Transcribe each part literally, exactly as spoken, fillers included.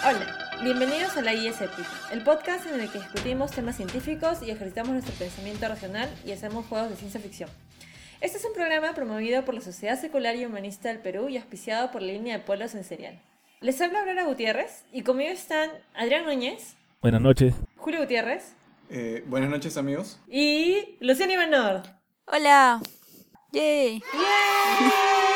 Hola, bienvenidos a la I S Épica, el podcast en el que discutimos temas científicos y ejercitamos nuestro pensamiento racional y hacemos juegos de ciencia ficción. Este es un programa promovido por la Sociedad Secular y Humanista del Perú y auspiciado por la línea de Pueblos en Serial. Les habla Aurora Gutiérrez y conmigo están Adrián Núñez. Buenas noches. Julio Gutiérrez. Eh, buenas noches, amigos. Y Luciana Ivanor. Hola. Yay. ¡Yay!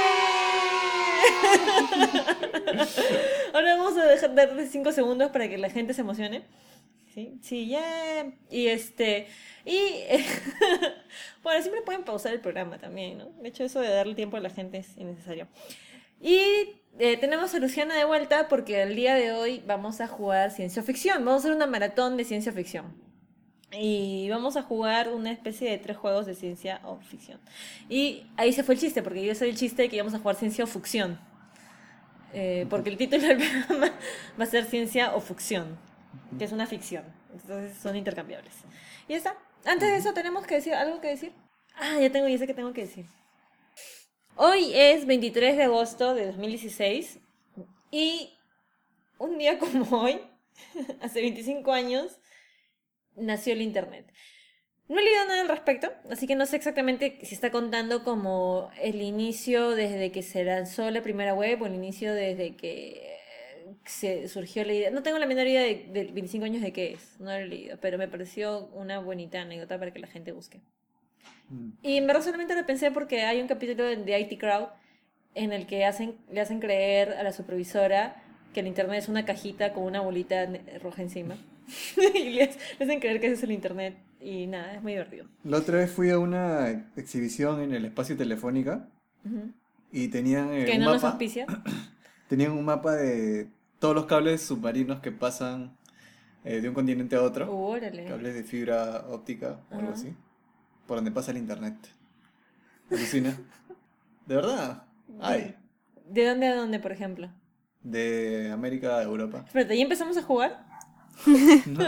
Ahora vamos a dejar darle cinco segundos para que la gente se emocione. Sí, sí, yeah. Y este. Y. Eh, bueno, siempre pueden pausar el programa también, ¿no? De hecho, eso de darle tiempo a la gente es innecesario. Y eh, tenemos a Luciana de vuelta porque el día de hoy vamos a jugar ciencia ficción. Vamos a hacer una maratón de ciencia ficción. Y vamos a jugar una especie de tres juegos de ciencia o ficción. Y ahí se fue el chiste, porque yo soy el chiste de que íbamos a jugar ciencia o ficción. Eh, porque el título del programa va a ser ciencia o ficción, que es una ficción. Entonces son intercambiables. Y ya está. Antes de eso, ¿tenemos que decir algo que decir? Ah, ya tengo, ya sé que tengo que decir. Hoy es veintitrés de agosto de dos mil dieciséis. Y un día como hoy, hace veinticinco años, nació el internet. No he leído nada al respecto, así que no sé exactamente si está contando como el inicio desde que se lanzó la primera web o el inicio desde que se surgió la idea. No tengo la menor idea de, de veinticinco años de qué es, no lo he leído, pero me pareció una bonita anécdota para que la gente busque. Mm. Y en verdad solamente lo pensé porque hay un capítulo de I T Crowd en el que hacen, le hacen creer a la supervisora que el internet es una cajita con una bolita roja encima. Y les, les hacen creer que ese es el internet. Y nada, es muy divertido. La otra vez fui a una exhibición en el Espacio Telefónica. Uh-huh. Y tenían eh, que un no mapa. Nos auspicia. Tenían un mapa de todos los cables submarinos que pasan eh, de un continente a otro. Uh, órale. Cables de fibra óptica o uh-huh. algo así. Por donde pasa el internet. Alucina. ¿De verdad? Ay. ¿De dónde a dónde, por ejemplo? De América a Europa. Espérate, ¿ya empezamos a jugar? No.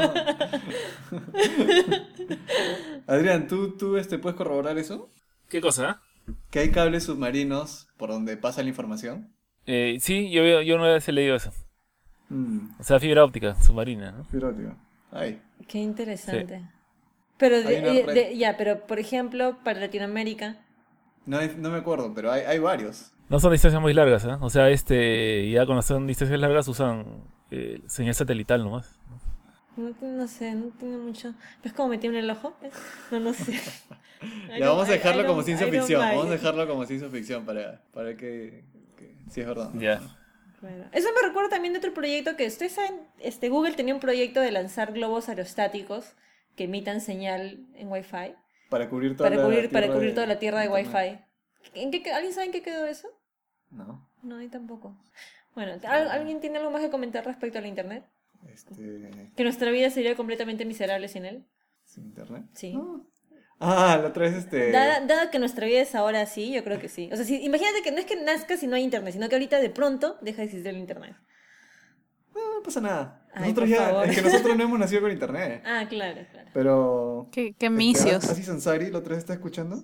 Adrián, ¿tú, tú este, puedes corroborar eso? ¿Qué cosa? ¿Que hay cables submarinos por donde pasa la información? Eh, sí, yo, yo no he leído eso. Mm. O sea, fibra óptica submarina, ¿no? Fibra óptica. Ay. Qué interesante. Sí. Pero, de, de, de, ya, pero por ejemplo, para Latinoamérica. No, no me acuerdo, pero hay, hay varios. No son distancias muy largas, ¿eh? O sea, este ya cuando son distancias largas usan eh, señal satelital nomás. No, no sé, no tengo mucho. ¿Ves cómo me tiembla el ojo? No, no sé. Ya, vamos a dejarlo como ciencia ficción. Vamos a dejarlo como ciencia ficción para, para que, que... Sí, es verdad. Ya. Yeah. Bueno, eso me recuerda también de otro proyecto que ustedes saben, este, Google tenía un proyecto de lanzar globos aerostáticos que emitan señal en Wi-Fi. Para cubrir toda, para la, cubrir, la para cubrir toda la tierra de Internet. Wi-Fi. ¿En qué, ¿Alguien sabe en qué quedó eso? No. No, ahí tampoco. Bueno, ¿alguien tiene algo más que comentar respecto al internet? Este... ¿Que nuestra vida sería completamente miserable sin él? ¿Sin internet? Sí. No. Ah, la otra vez este... Dada, dada que nuestra vida es ahora así, yo creo que sí. O sea, si, imagínate que no es que nazca si no hay internet, sino que ahorita de pronto deja de existir el internet. No, no pasa nada. Ay, nosotros por ya, favor. Es que nosotros no hemos nacido con internet. Ah, claro, claro. Pero... Qué, qué misios. Este, ¿Aziz Ansari la otra vez está escuchando?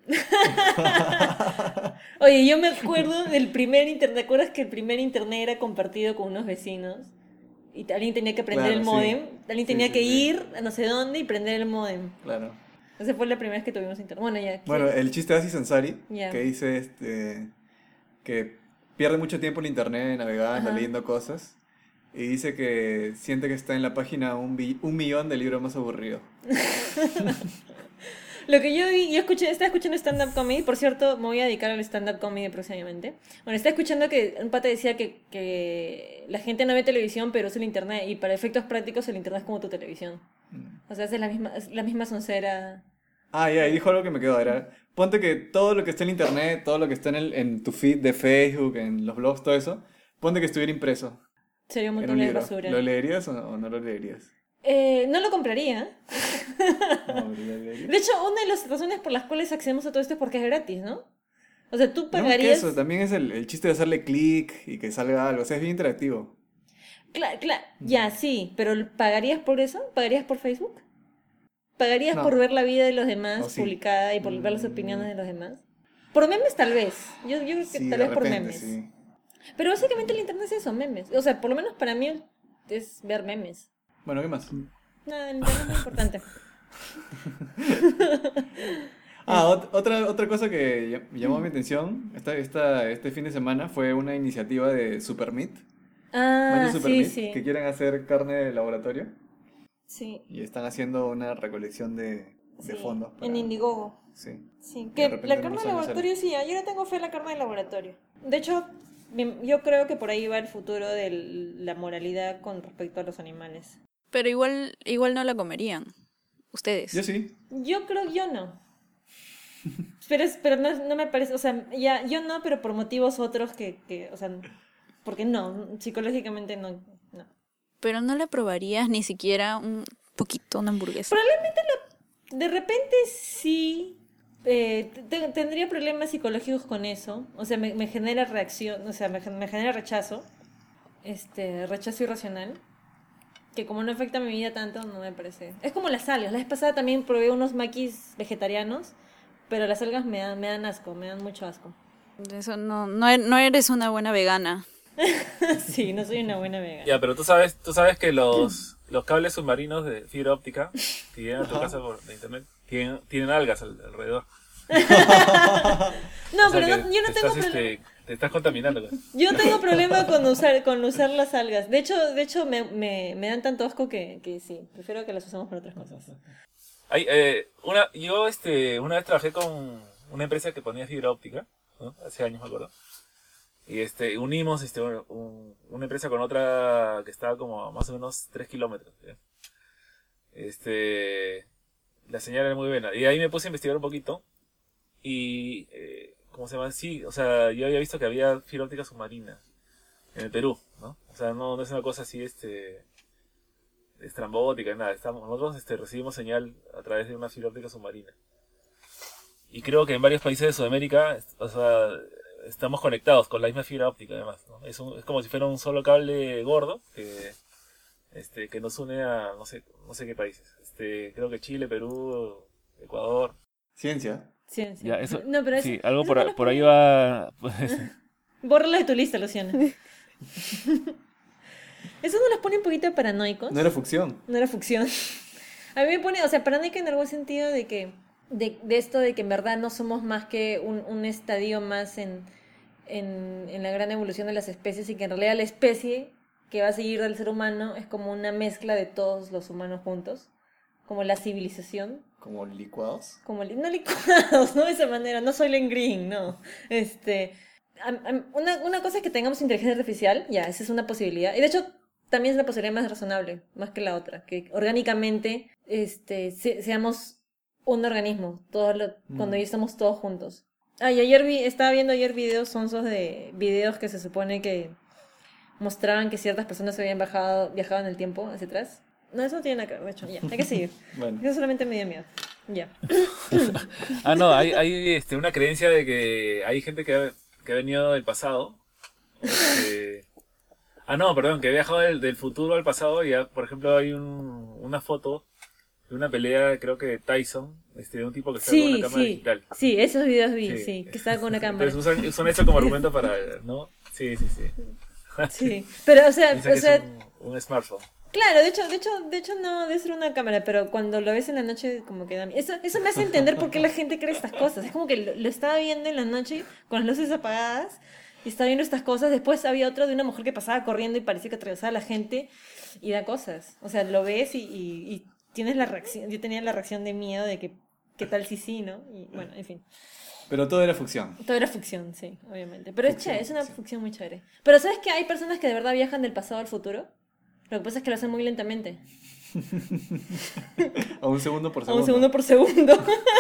Oye, yo me acuerdo del primer internet. ¿Te acuerdas que el primer internet era compartido con unos vecinos? Y alguien tenía que prender claro, el módem. Sí. Alguien sí, tenía sí, que sí. ir a no sé dónde y prender el módem. Claro. Esa fue la primera vez que tuvimos internet. Bueno, ya. Bueno, el chiste de Aziz Ansari, yeah. que dice este, que pierde mucho tiempo en internet navegando, Ajá. leyendo cosas. Y dice que siente que está en la página un, bi- un millón del libro más aburrido. Lo que yo vi, yo escuché, estaba escuchando stand-up comedy, por cierto, me voy a dedicar al stand-up comedy próximamente. Bueno, estaba escuchando que un pata decía que, que la gente no ve televisión, pero usa el internet, y para efectos prácticos el internet es como tu televisión. O sea, es la misma, es la misma soncera. Ah, ya, y dijo algo que me quedó, era, ponte que todo lo que está en internet, todo lo que está en, el, en tu feed de Facebook, en los blogs, todo eso, ponte que estuviera impreso. Sería un en montón un de libro. basura. ¿Lo leerías o, o no lo leerías? Eh, no lo compraría. No, ¿lo leerías? De hecho, una de las razones por las cuales accedemos a todo esto es porque es gratis, ¿no? O sea, tú No, que pagarías... eso, también es el, el chiste de hacerle clic y que salga algo, o sea, es bien interactivo. Claro, claro, ya, sí, pero ¿pagarías por eso? ¿Pagarías por Facebook? ¿Pagarías No. por ver la vida de los demás O sí. publicada y por Mm. ver las opiniones de los demás? Por memes tal vez, yo, yo creo que Sí, tal de vez por repente, memes. sí. Pero básicamente el internet es eso, memes. O sea, por lo menos para mí es ver memes. Bueno, ¿qué más? Nada, el internet es muy importante. Ah, ot- otra, otra cosa que ll- llamó mi atención esta, esta, este fin de semana fue una iniciativa de Supermeat, Ah, Macho sí, Supermeat, sí. que quieren hacer carne de laboratorio Sí, y están haciendo una recolección de, de sí. fondos. para- En Indiegogo. Sí. Sí, Que de que repente la en carne unos de años laboratorio sí, ah, yo no tengo fe en la carne de laboratorio. De hecho, mi- yo creo que por ahí va el futuro de la moralidad con respecto a los animales. Pero igual, igual no la comerían. Ustedes. Yo sí. Yo creo que yo no. Pero, es, pero no, no me parece, o sea, ya, yo no, pero por motivos otros que, que, o sea, porque no, psicológicamente no, no. Pero no la probarías ni siquiera un poquito, una hamburguesa. De repente sí, eh, te- tendría problemas psicológicos con eso, o sea, me, me genera reacción, o sea, me, gen- me genera rechazo, este, rechazo irracional, que como no afecta a mi vida tanto, no me parece. Es como las algas, la vez pasada también probé unos maquis vegetarianos, pero las algas me dan, me dan asco, me dan mucho asco. Eso no, no, e- no eres una buena vegana. Sí, no soy una buena vegana. Ya, pero tú sabes, tú sabes que los, los cables submarinos de fibra óptica que llegan a tu casa por de internet tienen, tienen algas al- alrededor. No, O sea pero que no- yo no te tengo estás, problema. este, te estás contaminando. Pues. Yo no tengo problema con usar, con usar las algas. De hecho, de hecho me, me, me dan tanto asco que, que sí, prefiero que las usemos para otras cosas. Hay, eh, una, yo este, una vez trabajé con una empresa que ponía fibra óptica, ¿no? Hace años me acuerdo. Y este, unimos este, un- un- una empresa con otra que estaba como a más o menos tres kilómetros. ¿Ya? Este, la señal era muy buena. Y ahí me puse a investigar un poquito. Y, eh, ¿cómo se llama? Sí, o sea, yo había visto que había fibra óptica submarina en el Perú, ¿no? O sea, no, no es una cosa así, este, estrambótica, nada. Estamos, nosotros este, recibimos señal a través de una fibra óptica submarina. Y creo que en varios países de Sudamérica, o sea, estamos conectados con la misma fibra óptica además, ¿no? Es, un- es como si fuera un solo cable gordo que, este, que nos une a no sé, no sé qué países. Este, creo que Chile, Perú, Ecuador. Ciencia. Ciencia. Ya, eso, No, pero eso, sí, algo eso por, no a- lo por ahí pongo. va. Pues, Bórralo de tu lista, Luciana. Eso no los pone un poquito paranoicos. No era fucción. No era fucción. A mí me pone, o sea, paranoica en algún sentido de que, de, de esto de que en verdad no somos más que un, un estadio más en, en, en la gran evolución de las especies y que en realidad la especie que va a seguir del ser humano es como una mezcla de todos los humanos juntos, como la civilización. Como licuados. Como li- no licuados, no de esa manera, no soy Len Green, no. Este, am- am- una, una cosa es que tengamos inteligencia artificial, ya, esa es una posibilidad. Y de hecho, también es la posibilidad más razonable, más que la otra, que orgánicamente este, se- seamos un organismo, todo lo- cuando ya estamos todos juntos. Ah, y ayer vi, estaba viendo ayer videos sonsos de videos que se supone que mostraban que ciertas personas se habían bajado, viajado en el tiempo hacia atrás. No, eso no tiene nada que ver, de hecho, ya, hay que seguir. Bueno. Eso solamente me dio miedo. Ya. ah, no, hay, hay este, una creencia de que hay gente que ha, que ha venido del pasado. Este, ah, no, perdón, que ha viajado del, del futuro al pasado. Y, ya, por ejemplo, hay un, una foto de una pelea, creo que de Tyson, este, de un tipo que está con Sí, una cámara sí, digital. sí, esos videos vi, sí, Sí. que estaba con una cámara. Entonces usan, usan eso como argumento para, ¿no? Sí, sí, sí. Sí, pero o sea, Dicen o que sea, es un, un smartphone. claro, de hecho, de hecho, de hecho no debe ser una cámara, pero cuando lo ves en la noche como que da miedo. Eso, eso me hace entender por qué la gente cree estas cosas. Es como que lo, lo estaba viendo en la noche con las luces apagadas y estaba viendo estas cosas. Después había otro de una mujer que pasaba corriendo y parecía que atravesaba a la gente y da cosas. O sea, lo ves y, y, y tienes la reacción. Yo tenía la reacción de miedo de que qué tal si sí, ¿no? Y bueno, en fin. Pero todo era fucción. Todo era ficción, sí, obviamente. Pero es Ficción, chévere, es una sí. ficción muy chévere. Pero ¿sabes que hay personas que de verdad viajan del pasado al futuro? Lo que pasa es que lo hacen muy lentamente. A un segundo por A segundo. un segundo por segundo.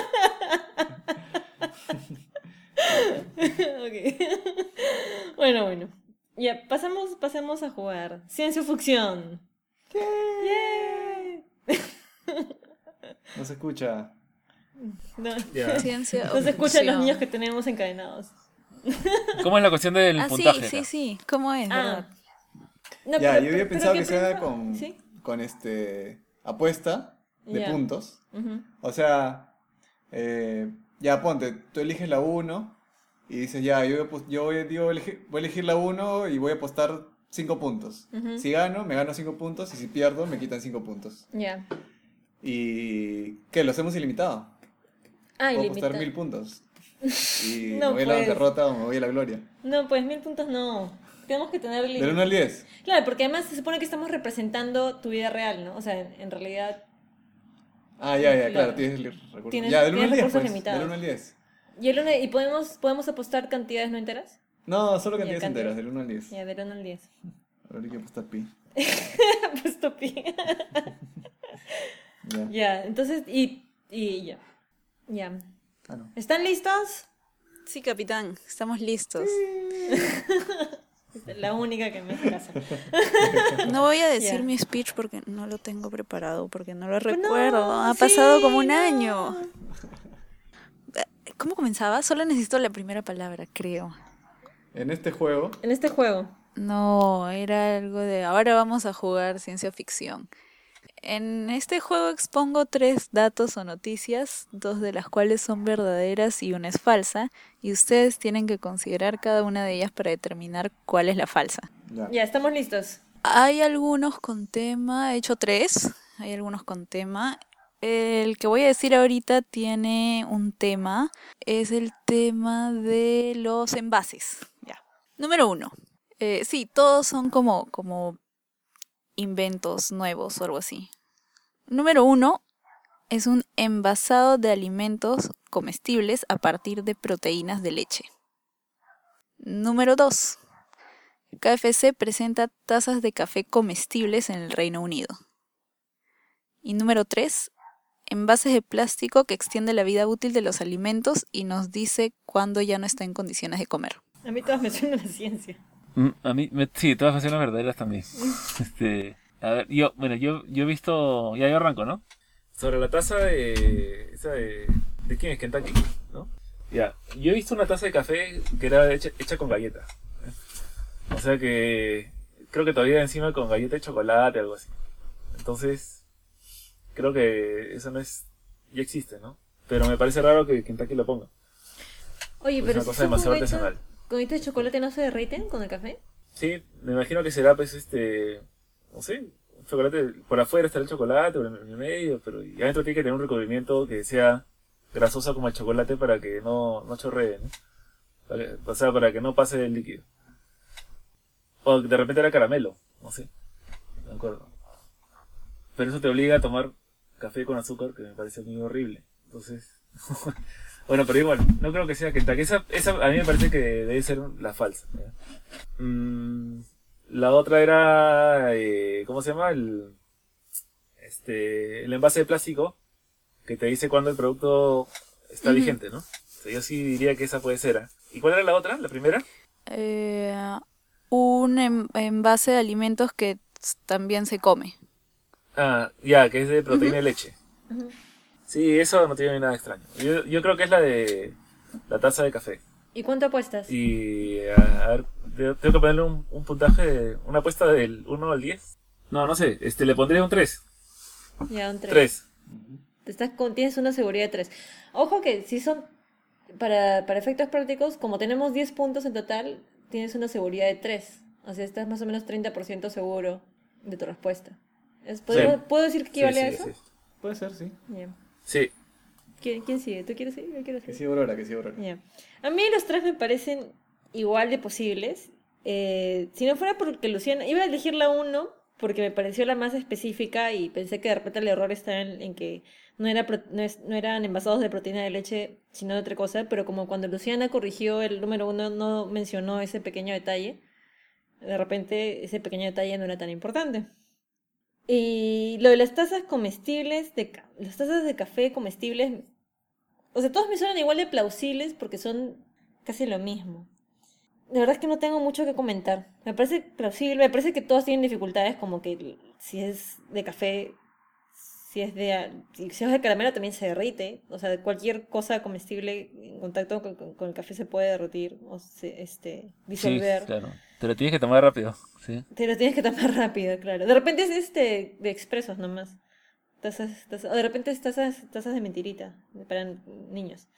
Ok. Bueno, bueno. Ya, pasamos, pasamos a jugar. Ciencia ficción. ¡Yay! No se escucha. No, Ya. Ciencia no se escuchan o ficción. los niños que tenemos encadenados. ¿Cómo es la cuestión del Ah, sí, puntaje? sí, acá? sí. ¿Cómo es, verdad? Ah. No, Ya, pero- yo había pero- pensado pero que ¿qué sea pasa? con, ¿Sí? con este apuesta de Ya. puntos. Ujú. O sea, eh, ya ponte, tú eliges la uno y dices, ya, yo, voy a, apos- yo voy, a- yo voy a elegir, voy a elegir la uno y voy a apostar cinco puntos. Ujú. Si gano, me gano cinco puntos. Y si pierdo, me quitan cinco puntos. Ya. ¿Y qué? ¿Lo hacemos ilimitado? Ah, Puedo ilimitado. apostar mil puntos. Y No, me voy a la pues. derrota o me voy a la gloria. No, pues mil puntos no. Tenemos que tener Del límite. uno al diez. Claro, porque además se supone que estamos representando tu vida real, ¿no? O sea, en, en realidad. Ah, ya, ya, Claro. claro, tienes el recurso. Tienes- ya, del uno tienes al diez, recursos pues. limitados. Del uno al diez. ¿Y, el uno- y podemos, podemos apostar cantidades no enteras? No, solo Ya, cantidades cantidades. enteras, del uno al diez. Ya, del uno al diez. Ahora hay que apostar pi. Pues topi. Ya. Ya, entonces, y, y ya. Ya. Ah, no. ¿Están listos? Sí, capitán, estamos listos. La única que me hace caso. No voy a decir Ya. mi speech porque no lo tengo preparado, porque no lo Pues no, recuerdo. Ha sí, pasado como un no. año. ¿Cómo comenzaba? Solo necesito la primera palabra, creo. En este juego, En este juego. No, era algo de ahora vamos a jugar ciencia ficción. En este juego expongo tres datos o noticias, dos de las cuales son verdaderas y una es falsa, y ustedes tienen que considerar cada una de ellas para determinar cuál es la falsa. ya. Ya, estamos listos. Hay algunos con tema, he hecho tres, hay algunos con tema. El que voy a decir ahorita tiene un tema, es el tema de los envases. Ya. Número uno. Eh, sí, todos son como, como inventos nuevos o algo así. Número uno es un envasado de alimentos comestibles a partir de proteínas de leche. Número dos. K F C presenta tazas de café comestibles en el Reino Unido. Y número tres. Envases de plástico que extiende la vida útil de los alimentos y nos dice cuándo ya no está en condiciones de comer. A mí todas me suenan a la ciencia. Mm, A mí, me- sí, todas funcionan verdaderas también. Este, a ver, yo, bueno, yo, yo he visto, ya yo arranco, ¿no? Sobre la taza de, esa de, ¿de quién es? Kentucky, ¿no? Ya, yo he visto una taza de café que era hecha, hecha con galletas. ¿eh? O sea que, creo que todavía encima con galleta de chocolate, algo así. Entonces, creo que eso no es, ya existe, ¿no? Pero me parece raro que Kentucky lo ponga. Oye, Es pero una si cosa son demasiado con artesanal. ¿Gomitas de chocolate no se derriten con el café? Sí, me imagino que será, pues, este, no sé, un chocolate, por afuera estará el chocolate, por en el medio, pero y adentro tiene que tener un recubrimiento que sea grasoso como el chocolate para que no, no chorree, ¿no? Para que- o sea, para que no pase el líquido. O de repente era caramelo, no sé, no me acuerdo. Pero eso te obliga a tomar café con azúcar, que me parece muy horrible. Entonces, bueno, pero igual, no creo que sea Kentucky. Esa, esa a mí me parece que debe ser la falsa. ¿ya? Mm, la otra era, eh, ¿cómo se llama? El, este, el envase de plástico que te dice cuándo el producto está vigente, ¿no? O sea, yo sí diría que esa puede ser. ¿eh? ¿Y cuál era la otra? ¿La primera? Eh, un en- envase de alimentos que s- también se come. Ah, ya, que es de proteína de leche. Ujú. Sí, eso no tiene nada extraño. Yo, yo creo que es la de la taza de café. ¿Y cuánto apuestas? Y a, a ver, te- tengo que ponerle un, un puntaje, de, una apuesta del uno al diez. No, no sé, este le pondré un tres. Ya, un tres. tres. Te estás con, tienes una seguridad de tres. Ojo que si son, para, para efectos prácticos, como tenemos diez puntos en total, tienes una seguridad de tres. O sea, estás más o menos treinta por ciento seguro de tu respuesta. Es- ¿puedo, Sí. ¿Puedo decir que Sí, equivale a sí, eso? sí. Puede ser, sí. Ya. Sí. ¿Quién, quién sigue? ¿Tú quieres seguir? Yo quiero Que seguir. sí, Aurora, que sí, Aurora. Ya. A mí los tres me parecen igual de posibles. Eh, si no fuera porque Luciana... Iba a elegir la uno porque me pareció la más específica y pensé que de repente el error está en, en que no, era pro- no, es- no eran envasados de proteína de leche, sino de otra cosa. Pero como cuando Luciana corrigió el número uno no mencionó ese pequeño detalle, de repente ese pequeño detalle no era tan importante. Y lo de las tazas comestibles, de ca- las tazas de café comestibles, o sea, todos me suenan igual de plausibles porque son casi lo mismo. De verdad es que no tengo mucho que comentar. Me parece plausible, me parece que todos tienen dificultades, como que l- si es de café, si es de, a- si si es de caramelo también se derrite. O sea, cualquier cosa comestible en contacto con, con- con el café se puede derretir o se, este, disolver. Sí, claro. Te lo tienes que tomar rápido. Sí. Te lo tienes que tomar rápido, claro. De repente es este de expresos nomás. Tazas, tazas, o de repente es tazas, tazas de mentirita para niños.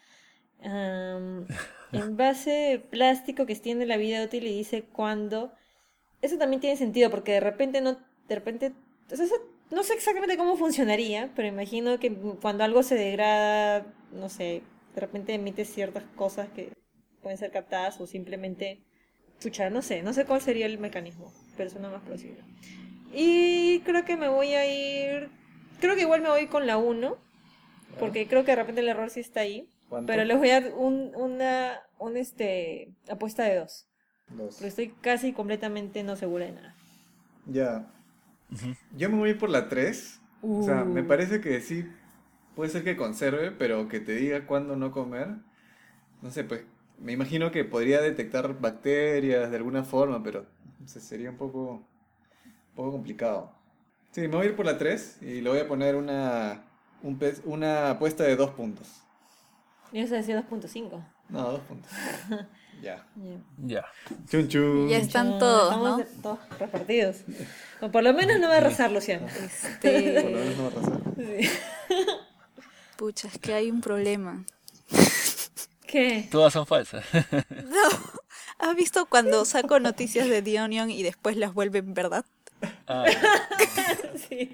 Am, envase de plástico que extiende la vida útil y dice cuándo eso también tiene sentido, porque de repente no, de repente, o sea, eso- no sé exactamente cómo funcionaría, pero imagino que cuando algo se degrada, no sé, de repente emite ciertas cosas que pueden ser captadas o simplemente, pucha, no sé, no sé cuál sería el mecanismo, pero suena más plausible. Y creo que me voy a ir, creo que igual me voy con la uno porque creo que de repente el error sí está ahí, ¿Cuánto? pero les voy a dar un, una, un este, apuesta de dos. Dos. Porque estoy casi completamente no segura de nada. Ya. Yo me voy por la tres. O sea, me Uh. parece que sí puede ser que conserve, pero que te diga cuándo no comer. No sé, pues me imagino que podría detectar bacterias de alguna forma, pero no sé, sería un poco, un poco complicado. Sí, me voy a ir por la tres y le voy a poner una, un pez- una apuesta de dos puntos. Yo se decía dos punto cinco. No, dos puntos. Ya. Ya. Chun chun. Ya están todos, Estamos ¿no? de- todos repartidos. O por lo menos no va a arrasar, Luciano. Por lo menos Este, no va a arrasar. Sí. pucha, es que hay un problema. ¿Qué? Todas son falsas. No, ¿has visto cuando saco noticias de The Onion y después las vuelven verdad? Ah, ya. Sí.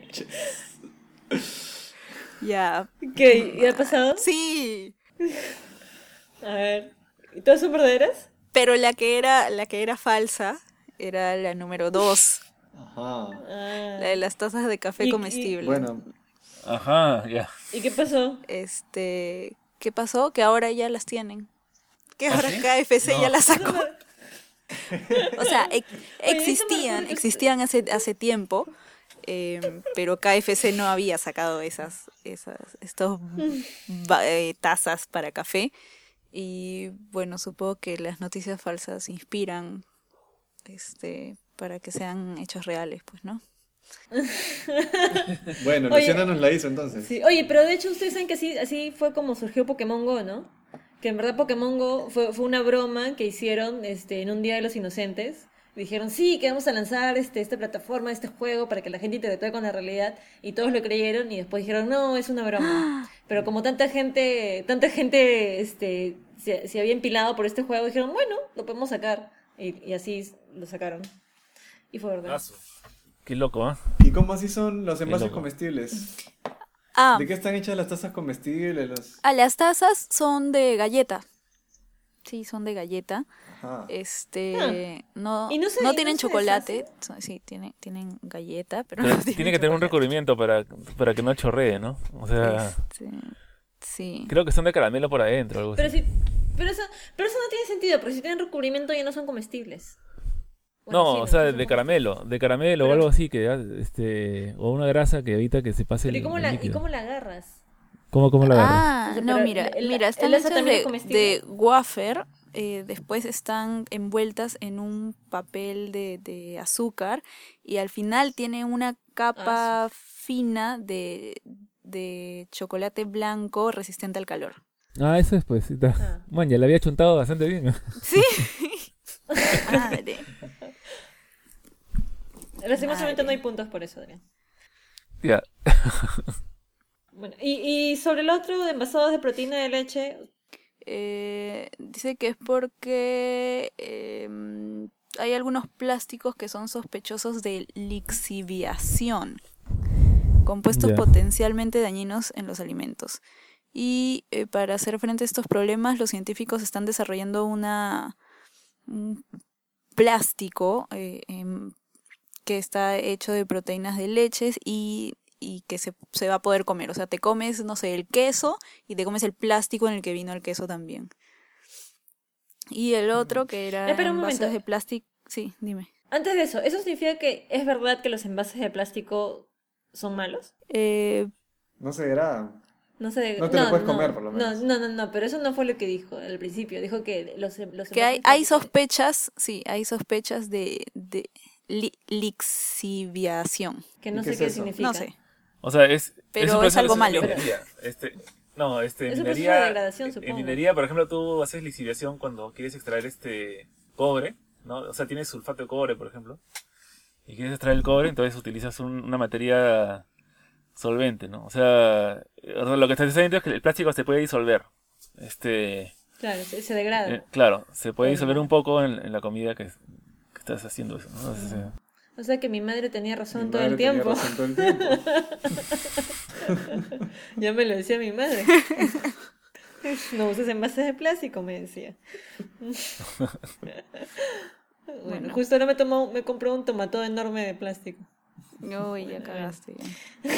Ya, ¿Qué? ¿Ya ha pasado? sí. A ver. ¿Y todas son verdaderas? Pero la que era, la que era falsa era la número dos, Ajá. Ah. la de las tazas de café Y- y- comestible. Bueno, Ajá, ya. ¿Y qué pasó? Este, ¿qué pasó? Que ahora ya las tienen. Que ahora sí? K F C No. ya las sacó. O sea, ex- Oye, eso me existían, recuerda que- existían hace, hace tiempo, eh, pero K F C no había sacado esas, esas, estos ba- eh, tazas para café. Y bueno, supongo que las noticias falsas inspiran, este, para que sean hechos reales, pues, ¿no? bueno, Oye. Luciana nos la hizo entonces. Sí. Oye, pero de hecho ustedes saben que así, así fue como surgió Pokémon Go, ¿no? Que en verdad Pokémon Go fue, fue una broma que hicieron este, en un Día de los Inocentes. Dijeron, sí, que vamos a lanzar este, esta plataforma, este juego, para que la gente interactúe con la realidad. Y todos lo creyeron y después dijeron, no, es una broma. Pero como tanta gente, tanta gente este, se, se había empilado por este juego, dijeron, bueno, lo podemos sacar. Y, y así lo sacaron. Y fue verdad. Asu. Qué loco, ¿ah? ¿Y cómo así son los envases loco. comestibles? Ah, ¿De qué están hechas las tazas comestibles? Los... ah, las tazas son de galleta. Sí, son de galleta. Ajá. Este, no, Y no se- no y tienen no se chocolate, so- sí, tienen, tienen galleta, pero Pero no tienen tiene que tener un chocolate. recubrimiento para, para que no chorree, ¿no? O sea, Este, sí. creo que son de caramelo por adentro, algo Pero así. si, pero eso, pero eso no tiene sentido, porque si tienen recubrimiento ya no son comestibles. Bueno, No, sí, o sea, sí de, son de comestibles. caramelo, de caramelo o Pero- algo así, que ah, este, o una grasa que evita que se pase Pero el, ¿y cómo el la, ¿y líquido. cómo la agarras? ¿Cómo, cómo la agarras? Ah, O sea, no, pero mira, el- mira, están el asa hechas también es de, comestible. de wafer, eh, después están envueltas en un papel de, de azúcar y al final tiene una capa fina de, de chocolate blanco resistente al calor. Ah, eso después. Sí, está. Ah. Man, ya le había chuntado bastante bien. Sí. Madre. Lastimosamente Madre. no hay puntos por eso, Adrián. Ya. Bueno, y, y sobre el otro de envasados de proteína de leche, Eh, dice que es porque em, hay algunos plásticos que son sospechosos de lixiviación, compuestos Ya. potencialmente dañinos en los alimentos. Y eh, para hacer frente a estos problemas, los científicos están desarrollando una un plástico eh, em, que está hecho de proteínas de leches y, y que se, se va a poder comer. O sea, te comes, no sé, el queso y te comes el plástico en el que vino el queso también. Y el otro que era Espera un envases momento. de plástico... Sí, dime. antes de eso, ¿eso significa que es verdad que los envases de plástico son malos? Eh, No sé, era... No sé. No te lo puedes comer, por lo menos. No, no, no, no, pero eso no fue lo que dijo al principio. Dijo que los, los que hay, envases hay de- sospechas, sí, hay sospechas de, de li- lixiviación. Que no ¿Y sé qué qué, es eso? significa. No sé. O sea, es. Pero un es proceso algo de malo. minería. Este, no, este, Es un proceso minería. de degradación, en supongo. minería, por ejemplo, tú haces lixiviación cuando quieres extraer este cobre, ¿no? O sea, tienes sulfato de cobre, por ejemplo, y quieres extraer el cobre, entonces utilizas un- una materia solvente, ¿no? O sea, o sea, lo que está diciendo es que el plástico se puede disolver. Este, Claro, se, se degrada. eh, claro, se puede Bueno. disolver un poco en, en la comida que, que estás haciendo eso, ¿no? O sea, O sea que mi madre tenía razón Mi todo el madre tenía tiempo. razón todo el tiempo. Ya me lo decía mi madre. No uses envases de plástico, me decía. Bueno, Bueno. justo ahora me tomó, me compré un tomato enorme de plástico. Uy, ya cagaste. ya.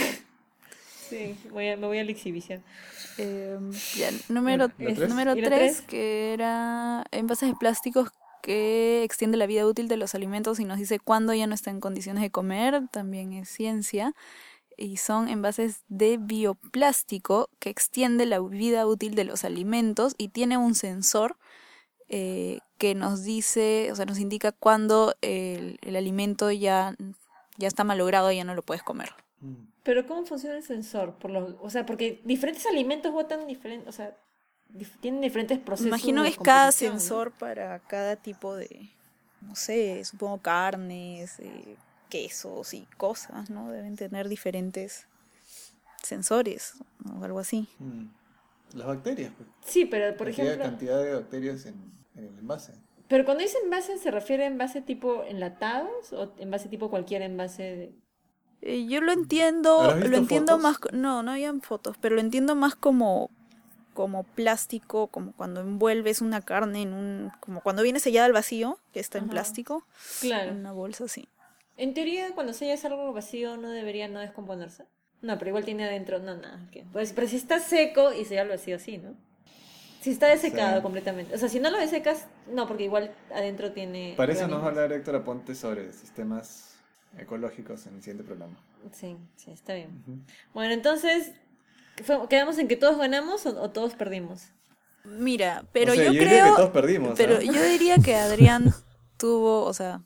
Sí, voy a, me voy a la exhibición. Eh, ya, número ¿La tres? número ¿Y la tres, tres? que era envases de plásticos que extiende la vida útil de los alimentos y nos dice cuándo ya no está en condiciones de comer, también es ciencia. Y son envases de bioplástico que extiende la vida útil de los alimentos y tiene un sensor eh, que nos dice, o sea, nos indica cuándo el, el alimento ya, ya está malogrado y ya no lo puedes comer. Pero ¿cómo funciona el sensor? Por los, o sea, porque diferentes alimentos botan diferentes, o sea, dif- tienen diferentes procesos. Imagino de que es cada composición, ¿no? sensor para cada tipo de, no sé, supongo carnes, eh, quesos y cosas, ¿no? Deben tener diferentes sensores o algo así. Mm. Las bacterias, pues. Sí, pero por Cantidad- ejemplo, cantidad de bacterias en, en el envase. pero cuando dice envase, ¿se refiere a envase tipo enlatados o envase tipo cualquier envase de... Eh, yo lo entiendo, ¿Habrás visto lo entiendo fotos? más, co- no, no habían fotos, pero lo entiendo más como, como plástico, como cuando envuelves una carne en un, como cuando viene sellada al vacío, que está en Ajá. plástico, Claro. en una bolsa así. En teoría, cuando sellas algo vacío, no debería no descomponerse. No, pero igual tiene adentro, no, nada. ¿Qué? Pues, pero si está seco y sella al vacío, sí, ¿no? Si está desecado Sí. completamente. O sea, si no lo desecas, no, porque igual adentro tiene... Para eso nos va a organismos. hablar Héctor Aponte sobre sistemas ecológicos en el siguiente programa. Sí, sí, está bien. Ujú. Bueno, entonces, fue- ¿quedamos en que todos ganamos o, o todos perdimos? Mira, pero O sea, yo, yo diría creo, que todos perdimos, pero ¿ah? yo diría que Adrián tuvo, o sea,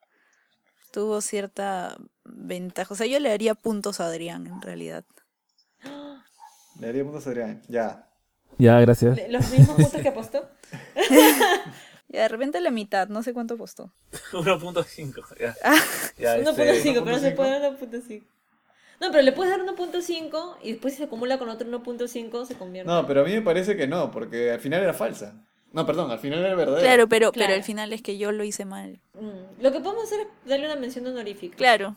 tuvo cierta ventaja. O sea, yo le daría puntos a Adrián en realidad. Le daría puntos a Adrián. Ya. ya, gracias. Le- ¿Los mismos puntos que apostó? Ya de repente la mitad, no sé cuánto costó. uno punto cinco. Ya. Ya, uno punto este, cinco, pero no se uno punto cinco. puede dar uno punto cinco. No, pero le puedes dar uno punto cinco y después si se acumula con otro uno punto cinco se convierte. No, pero a mí me parece que no, porque al final era falsa. No, perdón, al final era verdadera. Claro, pero, Claro. pero al final es que yo lo hice mal. Mm, Lo que podemos hacer es darle una mención honorífica. Claro.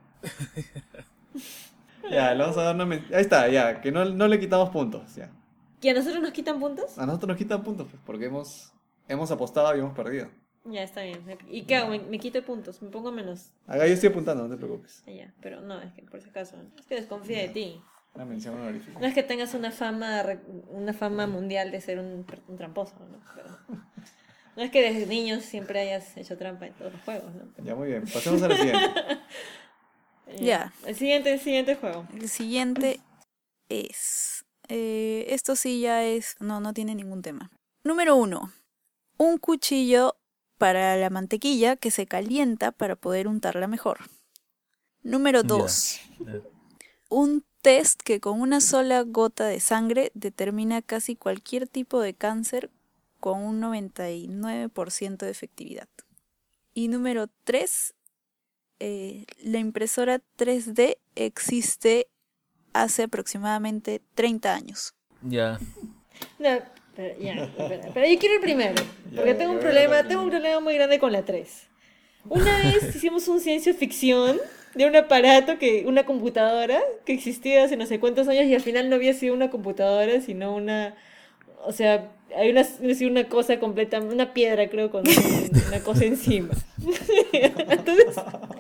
Ya, le vamos a dar una... men- Ahí está, ya, que no, no le quitamos puntos, ya. ¿Y a nosotros nos quitan puntos? A nosotros nos quitan puntos, pues, porque hemos, hemos apostado y hemos perdido. Ya, está bien. Me- ¿Y qué hago? Me, me quito puntos, me pongo menos. Acá yo estoy apuntando, no te preocupes. Ah, ya, pero no, es que por si acaso, es que desconfía de ti. Una mención honorífica. No es que tengas una fama re- una fama mundial de ser un, per- un tramposo, ¿no? Pero- no es que desde niños siempre hayas hecho trampa en todos los juegos, ¿no? Pero- Ya, muy bien. Pasemos a la siguiente. Ya. El siguiente, el siguiente juego. El siguiente es... eh, esto sí ya es... No, no tiene ningún tema. Número uno. Un cuchillo para la mantequilla que se calienta para poder untarla mejor. Número Ya. dos. Ya. Un test que con una sola gota de sangre determina casi cualquier tipo de cáncer con un noventa y nueve por ciento de efectividad. Y número tres, eh, la impresora tres D existe hace aproximadamente treinta años. Ya. No, pero, ya, espera, pero yo quiero el primero, Ya, porque ya, tengo un yo voy a problema, dar tengo un primero. problema muy grande con la tres. Una vez hicimos un ciencia ficción de un aparato, que una computadora que existía hace no sé cuántos años y al final no había sido una computadora, sino una, o sea, hay una, así una cosa completa, una piedra creo con un- una cosa encima. Entonces,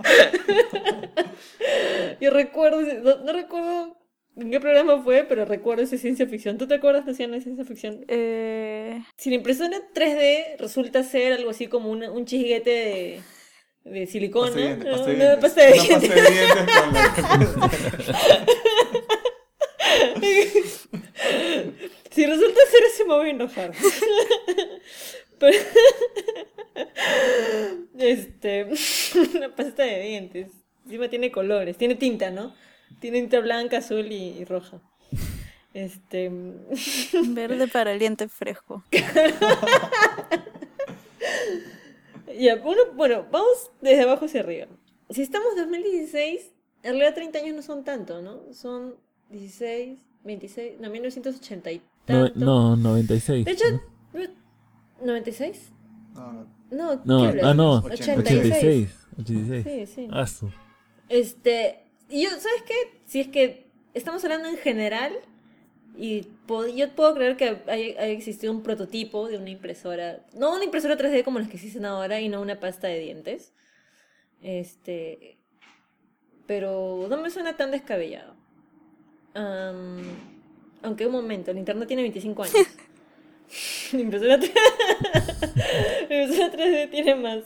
yo recuerdo, no, no recuerdo en qué programa fue, pero recuerdo esa ciencia ficción. ¿Tú te acuerdas, Luciana, de ciencia ficción? Eh, Si la impresora tres D resulta ser algo así como una- un chisguete de, de silicona, Pasta de dientes, ¿no? pasta de Una dientes. pasta de Una dientes. pasta de dientes con la... Si resulta ser eso me voy a enojar. Pero- este, una pasta de dientes. Encima tiene colores, tiene tinta, ¿no? Tiene tinta blanca, azul y, y roja. Este, verde para el diente fresco. ya, uno, bueno, vamos desde abajo hacia arriba. Si estamos en dos mil dieciséis, en realidad treinta años no son tanto, ¿no? Son dieciséis, veintiséis, no, mil novecientos ochenta y No, tanto. no, noventa y seis. De hecho, ¿no? ¿noventa y seis? No, no. No, No, ¿qué hablas? ah, no, ochenta ochenta y seis. ochenta y seis. Sí, sí. Ah, su. Este, y yo, ¿sabes qué? Si es que estamos hablando en general, y po- yo puedo creer que haya, haya existido un prototipo de una impresora, no una impresora tres D como las que existen ahora y no una pasta de dientes. Este, pero no me suena tan descabellado. Am, aunque un momento, el internet tiene veinticinco años. La impresora, tre- la impresora tres D tiene más.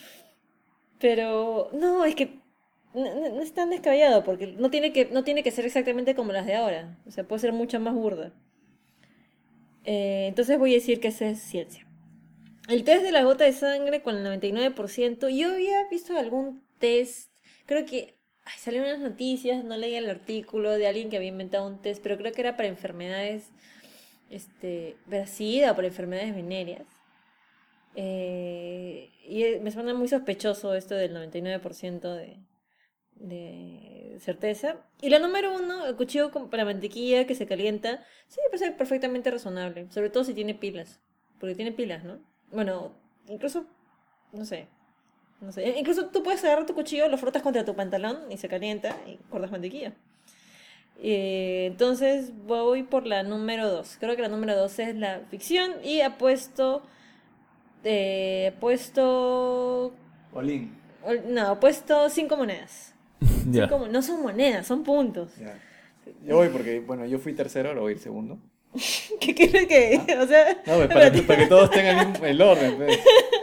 Pero no, es que no, no- no es tan descabellado porque no tiene que, no tiene que ser exactamente como las de ahora. O sea, puede ser mucho más burda. Eh, entonces voy a decir que esa es ciencia. El test de la gota de sangre con el noventa y nueve por ciento. Yo había visto algún test, creo que ay, salieron unas noticias, no leí el artículo de alguien que había inventado un test, pero creo que era para enfermedades, este, para SIDA o para enfermedades venéreas. Eh, y eh, me suena muy sospechoso esto del noventa y nueve por ciento de, de certeza. Y la número uno, el cuchillo con- para mantequilla que se calienta, sí, me parece perfectamente razonable, sobre todo si tiene pilas, porque tiene pilas, ¿no? Bueno, incluso, no sé, no sé, e- incluso tú puedes agarrar tu cuchillo, lo frotas contra tu pantalón y se calienta y cortas mantequilla. Eh, entonces voy por la número dos. Creo que la número dos es la ficción y apuesto, eh, apuesto, Olin. no, apuesto cinco monedas. Ya. Cinco mo- no son monedas, son puntos. Ya. Yo voy porque, bueno, yo fui tercero, ahora voy a ir segundo. ¿Qué quieres que Ah. O sea, No, pues, para, que, para que todos tengan el, mismo- el orden, pues.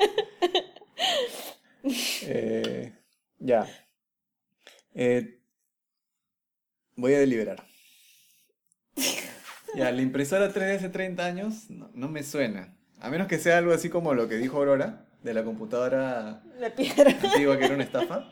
Eh, ya. Eh, voy a deliberar. Ya, la impresora tres D hace treinta años no, no me suena. A menos que sea algo así como lo que dijo Aurora, de la computadora la piedra. antigua que era una estafa.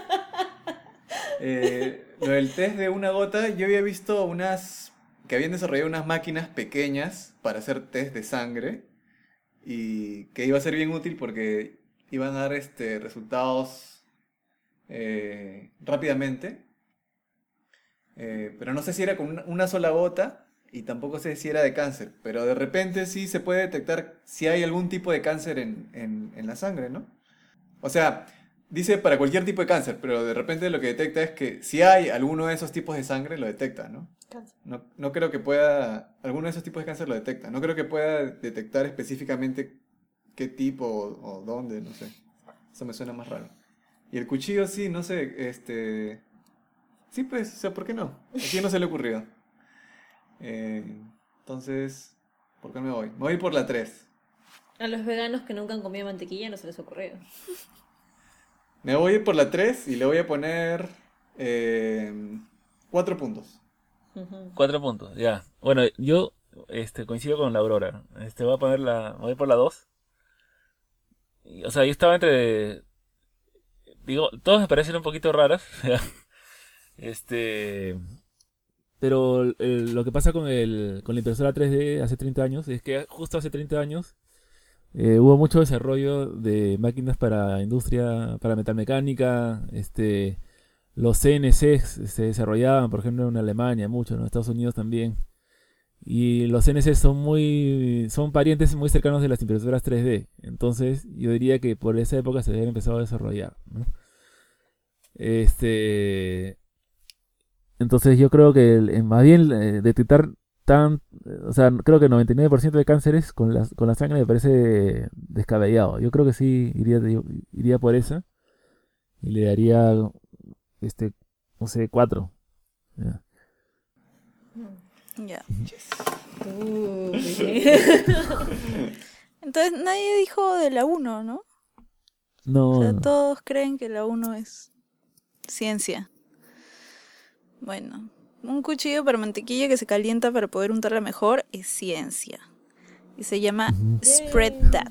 Eh, lo del test de una gota, yo había visto unas que habían desarrollado unas máquinas pequeñas para hacer test de sangre y que iba a ser bien útil porque iban a dar este, resultados eh, rápidamente. Eh, pero no sé si era con una, una sola gota y tampoco sé si era de cáncer, pero de repente sí se puede detectar si hay algún tipo de cáncer en, en, en la sangre, ¿no? O sea, dice para cualquier tipo de cáncer, pero de repente lo que detecta es que si hay alguno de esos tipos de sangre, lo detecta, ¿no? No, no creo que pueda, alguno de esos tipos de cáncer lo detecta, no creo que pueda detectar específicamente qué tipo o, o dónde, no sé. Eso me suena más raro. Y el cuchillo sí, no sé, este... Sí, pues, o sea, ¿por qué no? ¿A quién no se le ocurrió? Eh, entonces, ¿por qué me voy? Me voy por la tres. A los veganos que nunca han comido mantequilla no se les ocurrió. Me voy a ir por la tres y le voy a poner eh, cuatro puntos. Ujú. Cuatro puntos, ya. Bueno, yo este, coincido con la Aurora. Este, voy a poner la, voy por la dos. Y, o sea, yo estaba entre... Digo, todas me parecen un poquito raras. Este... Pero eh, lo que pasa con, el, con la impresora tres D hace treinta años es que justo hace treinta años eh, hubo mucho desarrollo de máquinas para industria, para metalmecánica, este, los C N C se desarrollaban, por ejemplo, en Alemania, mucho, en Estados Unidos también. Y los C N C son muy son parientes muy cercanos de las impresoras tres D. Entonces, yo diría que por esa época se habían empezado a desarrollar, ¿no? Este, entonces yo creo que el- eh, más bien eh, detectar tan, eh, o sea, creo que el noventa y nueve por ciento de cánceres con la, con la sangre me parece descabellado. Yo creo que sí iría, iría por esa y le daría, este, no sé, cuatro. Ya. Ya. Uy. Entonces nadie dijo de la uno, ¿no? No, O sea, no. todos creen que la uno es ciencia. Bueno, un cuchillo para mantequilla que se calienta para poder untarla mejor es ciencia. Y se llama Ujú. Spread Yay. That.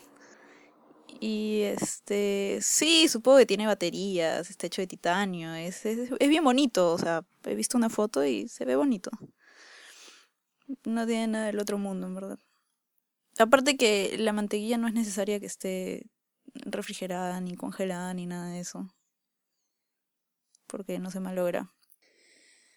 Y este, sí, supongo que tiene baterías, está hecho de titanio, es, es, es bien bonito, o sea, he visto una foto y se ve bonito. No tiene nada del otro mundo, en verdad. Aparte que la mantequilla no es necesaria que esté refrigerada, ni congelada, ni nada de eso. Porque no se malogra.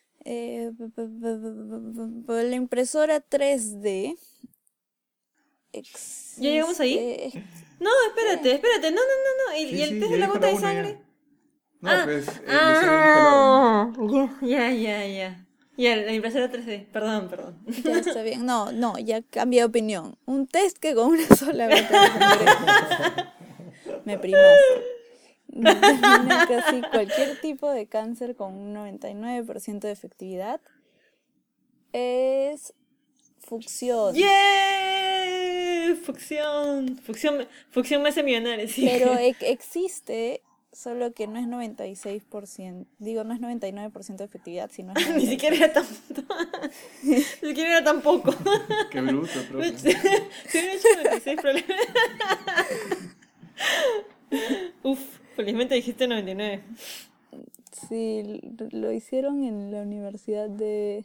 Eh, p- p- p- p- p- la impresora tres D existe... ¿Ya llegamos ahí? No, espérate, espérate. No, no, no, no. ¿Y, Sí, y el sí, test ya de la dijo gota la de una ya. sangre? No, ah, pues eh, Lucero dijo el orden. ah, ya, ya, ya, ya. Ya, la impresora tres D. Perdón, perdón. Ya está bien. No, no, ya cambié de opinión. Un test que con una sola gota de sangre me primaste. Determina casi cualquier tipo de cáncer con un noventa y nueve por ciento de efectividad. Es fucsión. ¡Yeah! Fucción. Fucción, fucción me hace millonario, sí. Pero e- existe, solo que no es noventa y seis por ciento. Digo, no es noventa y nueve por ciento de efectividad, sino es Ni siquiera era tan... Ni siquiera era tan poco. Qué bruto, profe. Si hubiera hecho noventa y seis problemas. Uf, felizmente dijiste noventa y nueve. Sí, lo hicieron en la Universidad de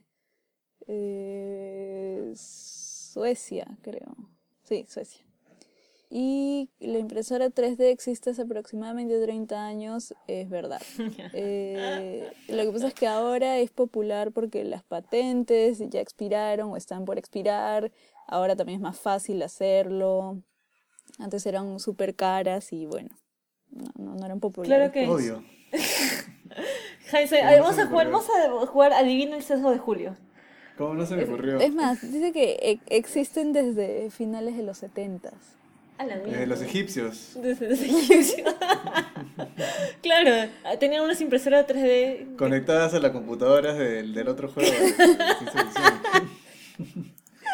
eh, Suecia, creo. Sí, Suecia. Y la impresora tres D existe hace aproximadamente treinta años, es verdad. Eh, lo que pasa es que ahora es popular porque las patentes ya expiraron o están por expirar. Ahora también es más fácil hacerlo. Antes eran súper caras y bueno, no, no, no eran populares. Claro que- Obvio. Jaime, ¿Cómo a ver, no vamos se a me jugar, ocurrió? vamos a jugar Adivina el sesgo de Julio. ¿Cómo no se me ocurrió? Es más, dice que e- existen desde finales de los setentas. A la mierda. Eh, los egipcios. Desde los egipcios. Claro, tenían unas impresoras tres D. Conectadas a las computadoras del, del otro juego. de- de ciencia ficción.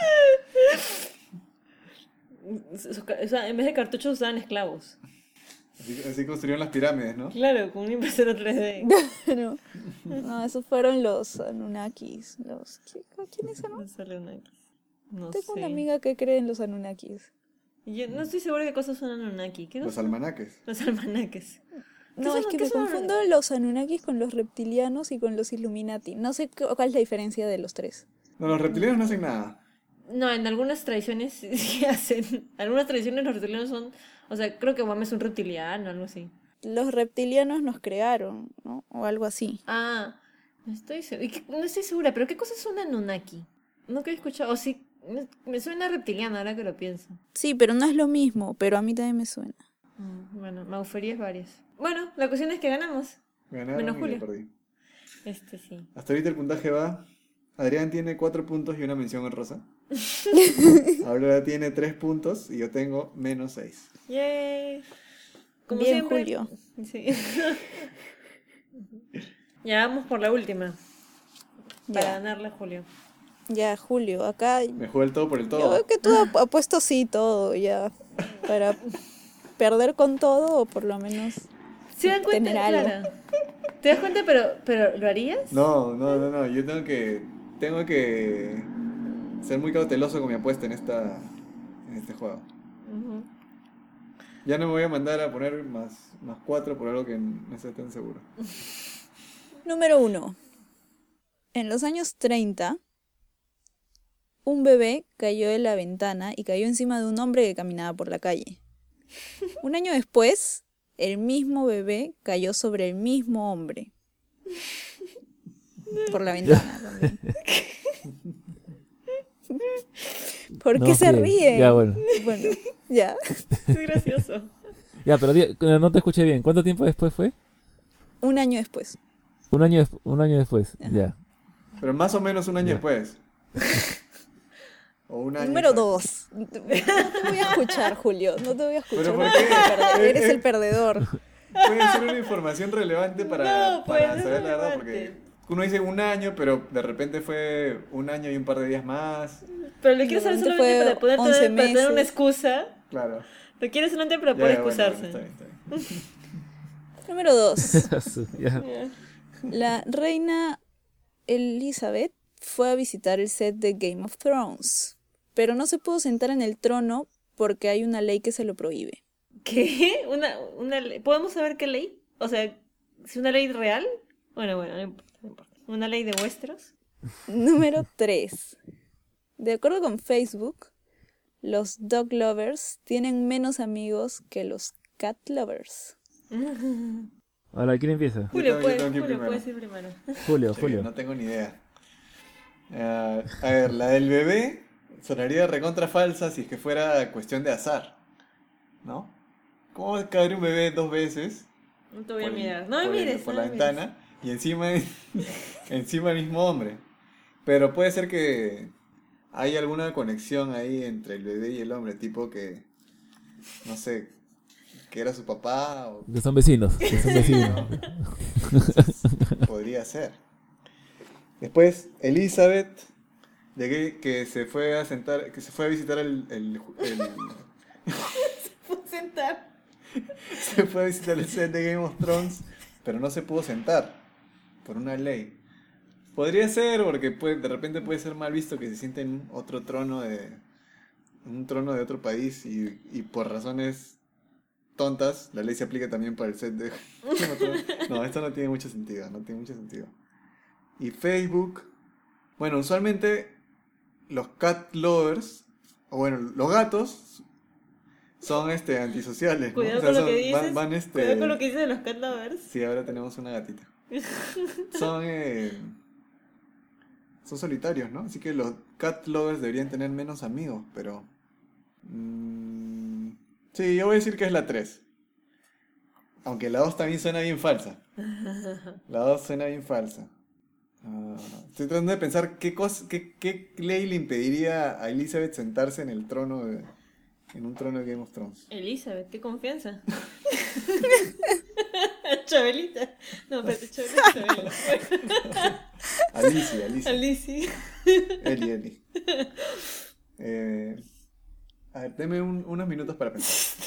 O sea, en vez de cartuchos usaban esclavos. Así, así construyeron las pirámides, ¿no? Claro, con una impresora tres D. No, no, esos fueron los Anunnakis. Los, ¿qué- ¿Quiénes eran? No sale una X. No Tengo sé. una amiga que cree en los Anunnakis. Yo no estoy segura qué cosas son Anunnaki. ¿Qué Los cosas? almanaques. Los almanaques. ¿Qué No, son- es que qué me son- confundo los Anunnakis con los reptilianos y con los Illuminati. No sé cu- cuál es la diferencia de los tres. No, los reptilianos no hacen nada. No, en algunas tradiciones sí hacen. Algunas tradiciones los reptilianos son. O sea, creo que Obama es un reptiliano, algo así. Los reptilianos nos crearon, ¿no? O algo así. Ah, no estoy segura. No estoy segura, pero ¿qué cosas son Anunnaki? Nunca he escuchado. O sí, me- me suena reptiliano ahora que lo pienso. Sí, pero no es lo mismo, pero a mí también me suena. Mm, bueno, mauferías varias. Bueno, la cuestión es que ganamos. Ganaron Menos y Julio. yo perdí. Este sí. Hasta ahorita el puntaje va. Adrián tiene cuatro puntos y una mención honrosa. Aurora tiene tres puntos y yo tengo menos seis. Yay. Como Bien, siempre. Julio. Sí. Ya vamos por la última. Para Ya. ganarle a Julio. Ya, Julio, acá Me juego el todo por el yo todo. veo que tú ap- has puesto sí todo, ya. Para perder con todo o por lo menos... ¿Se dan cuenta? Tener algo. Claro. ¿Te das cuenta, pero, pero ¿lo harías? No, no, no, no. Yo tengo que. Tengo que ser muy cauteloso con mi apuesta en esta. En este juego. Ujú. Ya no me voy a mandar a poner más, más cuatro por algo que no estoy tan seguro. Número uno. En los años treinta, un bebé cayó de la ventana y cayó encima de un hombre que caminaba por la calle. Un año después, el mismo bebé cayó sobre el mismo hombre. Por la ventana también. ¿Por qué No, se sí. ríen? Ya, bueno. Bueno, ya. Es gracioso. Ya, pero di- no te escuché bien. ¿Cuánto tiempo después fue? Un año después. Un año, des- un año después. Ya. Pero más o menos un año Ya. después. O un año. Número exacto. dos. No te voy a escuchar, Julio. No te voy a escuchar. ¿Pero por porque qué? eres el perde- Eh, Eres eh. el perdedor. Puede ser una información relevante para, No, pues, para es saber la verdad, relevante. porque uno dice un año, pero de repente fue un año y un par de días más. Pero lo quieres hacer Realmente solamente fue para poder once tener, para tener una meses. excusa. Claro. Lo quieres solamente para Ya, poder ya, bueno, excusarse. bueno, está bien, está bien. Número dos. Ya. Ya. La reina Elizabeth fue a visitar el set de Game of Thrones, pero no se pudo sentar en el trono porque hay una ley que se lo prohíbe. ¿Qué? ¿Una, una ley? ¿Podemos saber qué ley? O sea, ¿es una ley real? Bueno, bueno, no importa, no importa. ¿Una ley de vuestros? Número tres. De acuerdo con Facebook, los dog lovers tienen menos amigos que los cat lovers. Ahora, ¿quién empieza? Julio, tengo- yo puedes, tengo que ir Julio, primero. puedes ir primero. Julio, Sí, Julio. no tengo ni idea. Ah, a ver, la del bebé sonaría recontra falsa si es que fuera cuestión de azar, ¿no? ¿Cómo va a caer un bebé dos veces? No te voy a por el- mirar. No me por el- mires. por no la me mires. ventana y encima encima el mismo hombre. Pero puede ser que hay alguna conexión ahí entre el bebé y el hombre, tipo que no sé, que era su papá o Que son vecinos, que son vecinos. podría ser. Después Elizabeth de que, que se fue a sentar, que se fue a visitar el, el, el- Puedo sentar. se fue a visitar el set de Game of Thrones, pero no se pudo sentar por una ley. Podría ser porque puede, de repente puede ser mal visto que se siente en otro trono de en un trono de otro país y, y por razones tontas la ley se aplica también para el set de Game of Thrones. No, esto no tiene mucho sentido, no tiene mucho sentido. Y Facebook, bueno, usualmente los cat lovers, o bueno, los gatos son este antisociales, ¿no? Cuidado O sea, con lo son- que dices. van, van, este Cuidado con lo que dices de los cat lovers. Sí, ahora tenemos una gatita. Son eh, son solitarios, ¿no? Así que los cat lovers deberían tener menos amigos, pero mm, sí, yo voy a decir que es la tres. Aunque la dos también suena bien falsa. La dos suena bien falsa. Ah, estoy tratando de pensar qué, cosa, qué, qué ley le impediría a Elizabeth sentarse en el trono de, en un trono de Game of Thrones. Elizabeth, qué confianza. Chabelita. No, espérate, Chabelita, Chabela. Alicia, Alicia. Alicia. Eli, Eli. Eh, a ver, deme un- unos minutos para pensar.